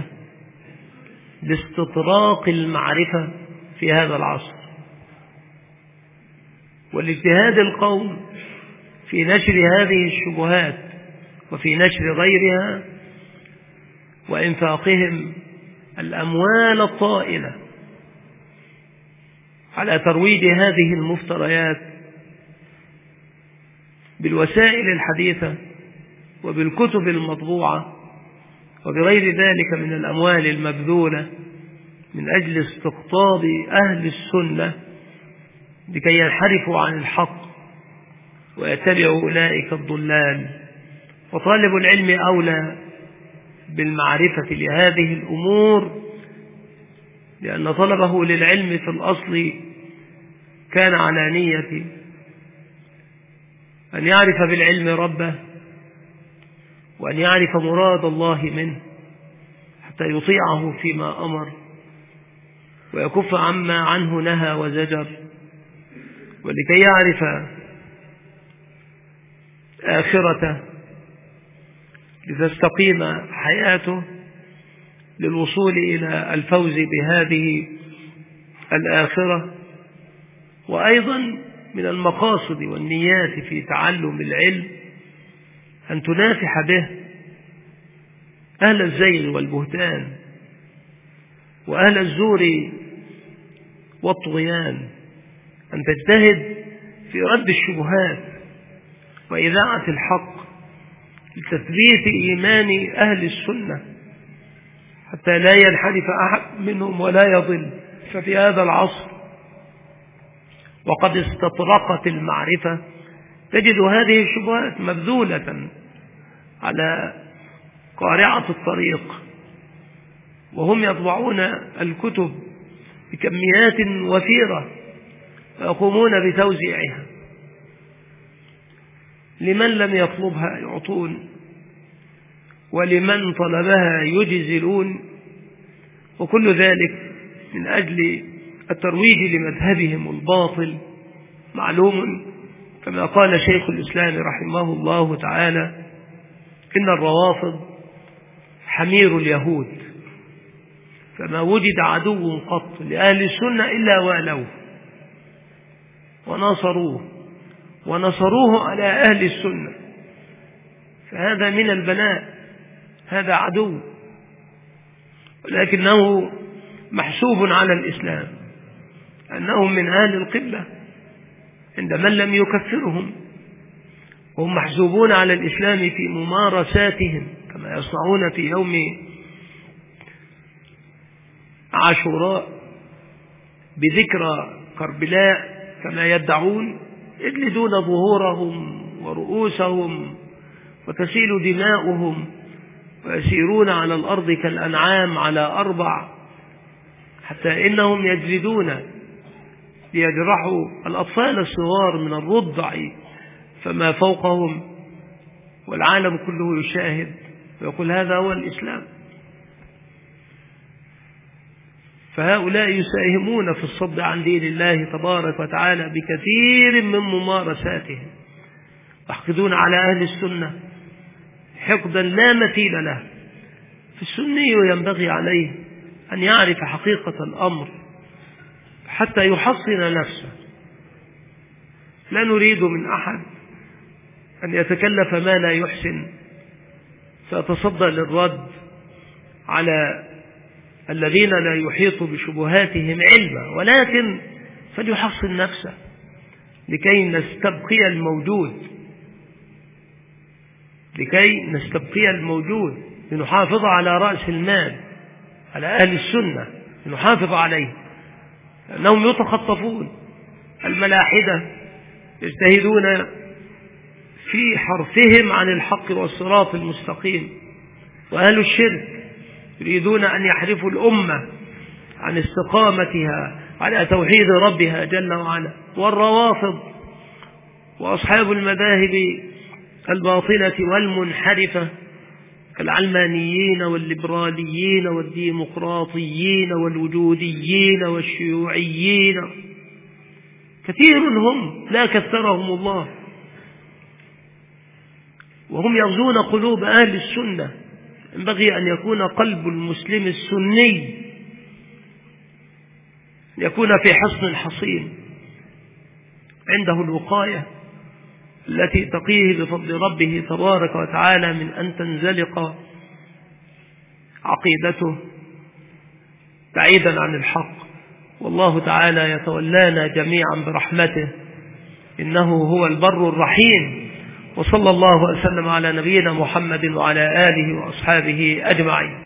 لاستطراق المعرفة في هذا العصر والاجتهاد القوم في نشر هذه الشبهات وفي نشر غيرها وإنفاقهم الأموال الطائلة على ترويج هذه المفتريات بالوسائل الحديثة وبالكتب المطبوعة وبغير ذلك من الأموال المبذولة من أجل استقطاب أهل السنة لكي ينحرفوا عن الحق ويتبعوا أولئك الضلال. وطالب العلم أولى بالمعرفة لهذه الأمور، لأن طلبه للعلم في الأصل كان على نية أن يعرف بالعلم ربه وأن يعرف مراد الله منه حتى يطيعه فيما أمر ويكف عما عنه نهى وزجر، ولكي يعرف آخرته لتستقيم حياته للوصول إلى الفوز بهذه الآخرة. وأيضا من المقاصد والنيات في تعلم العلم أن تنافح به أهل الزيغ والبهتان وأهل الزور والطغيان، أن تجتهد في رد الشبهات وإذاعة الحق لتثبيت إيمان أهل السنة حتى لا ينحرف أحد منهم ولا يضل. ففي هذا العصر وقد استطرقت المعرفة تجد هذه الشبهات مبذولة على قارعة الطريق، وهم يطبعون الكتب بكميات وفيرة ويقومون بتوزيعها. لمن لم يطلبها يعطون، ولمن طلبها يجزلون، وكل ذلك من أجل الترويج لمذهبهم الباطل. معلوم كما قال شيخ الإسلام رحمه الله تعالى: إن الروافض حمير اليهود، فما وجد عدو قط لأهل السنة إلا والوه ونصروه ونصروه على أهل السنة، فهذا من البلاء، هذا عدو، ولكنه محسوب على الإسلام أنهم من أهل القبلة عند من لم يكفرهم، وهم محسوبون على الإسلام في ممارساتهم كما يصنعون في يوم عاشوراء بذكرى كربلاء كما يدعون، يجلدون ظهورهم ورؤوسهم وتسيل دماؤهم ويسيرون على الأرض كالأنعام على أربع، حتى إنهم يجلدون ليجرحوا الأطفال الصغار من الرضع فما فوقهم، والعالم كله يشاهد ويقول هذا هو الإسلام. فهؤلاء يساهمون في الصد عن دين الله تبارك وتعالى بكثير من ممارساتهم، يحقدون على أهل السنة حقدا لا مثيل له. فالسني ينبغي عليه أن يعرف حقيقة الأمر حتى يحصن نفسه. لا نريد من أحد أن يتكلف ما لا يحسن فيتصدى للرد على الذين لا يحيط بشبهاتهم علما، ولكن فليحصن نفسه لكي نستبقي الموجود لكي نستبقي الموجود لنحافظ على رأس المال، على أهل السنة لنحافظ عليه، لأنهم يتخطفون. الملاحدة يجتهدون في حرفهم عن الحق والصراط المستقيم، وأهل الشرك يريدون أن يحرفوا الأمة عن استقامتها على توحيد ربها جل وعلا. والروافض وأصحاب المذاهب الباطلة والمنحرفة كالعلمانيين والليبراليين والديمقراطيين والوجوديين والشيوعيين كثير هم لا كثرهم الله، وهم يغزون قلوب أهل السنة. ينبغي أن يكون قلب المسلم السني يكون في حصن حصين عنده الوقاية التي تقيه بفضل ربه تبارك وتعالى من أن تنزلق عقيدته بعيدا عن الحق والله تعالى يتولانا جميعا برحمته، إنه هو البر الرحيم. وصلى الله وسلم على نبينا محمد وعلى آله وأصحابه أجمعين.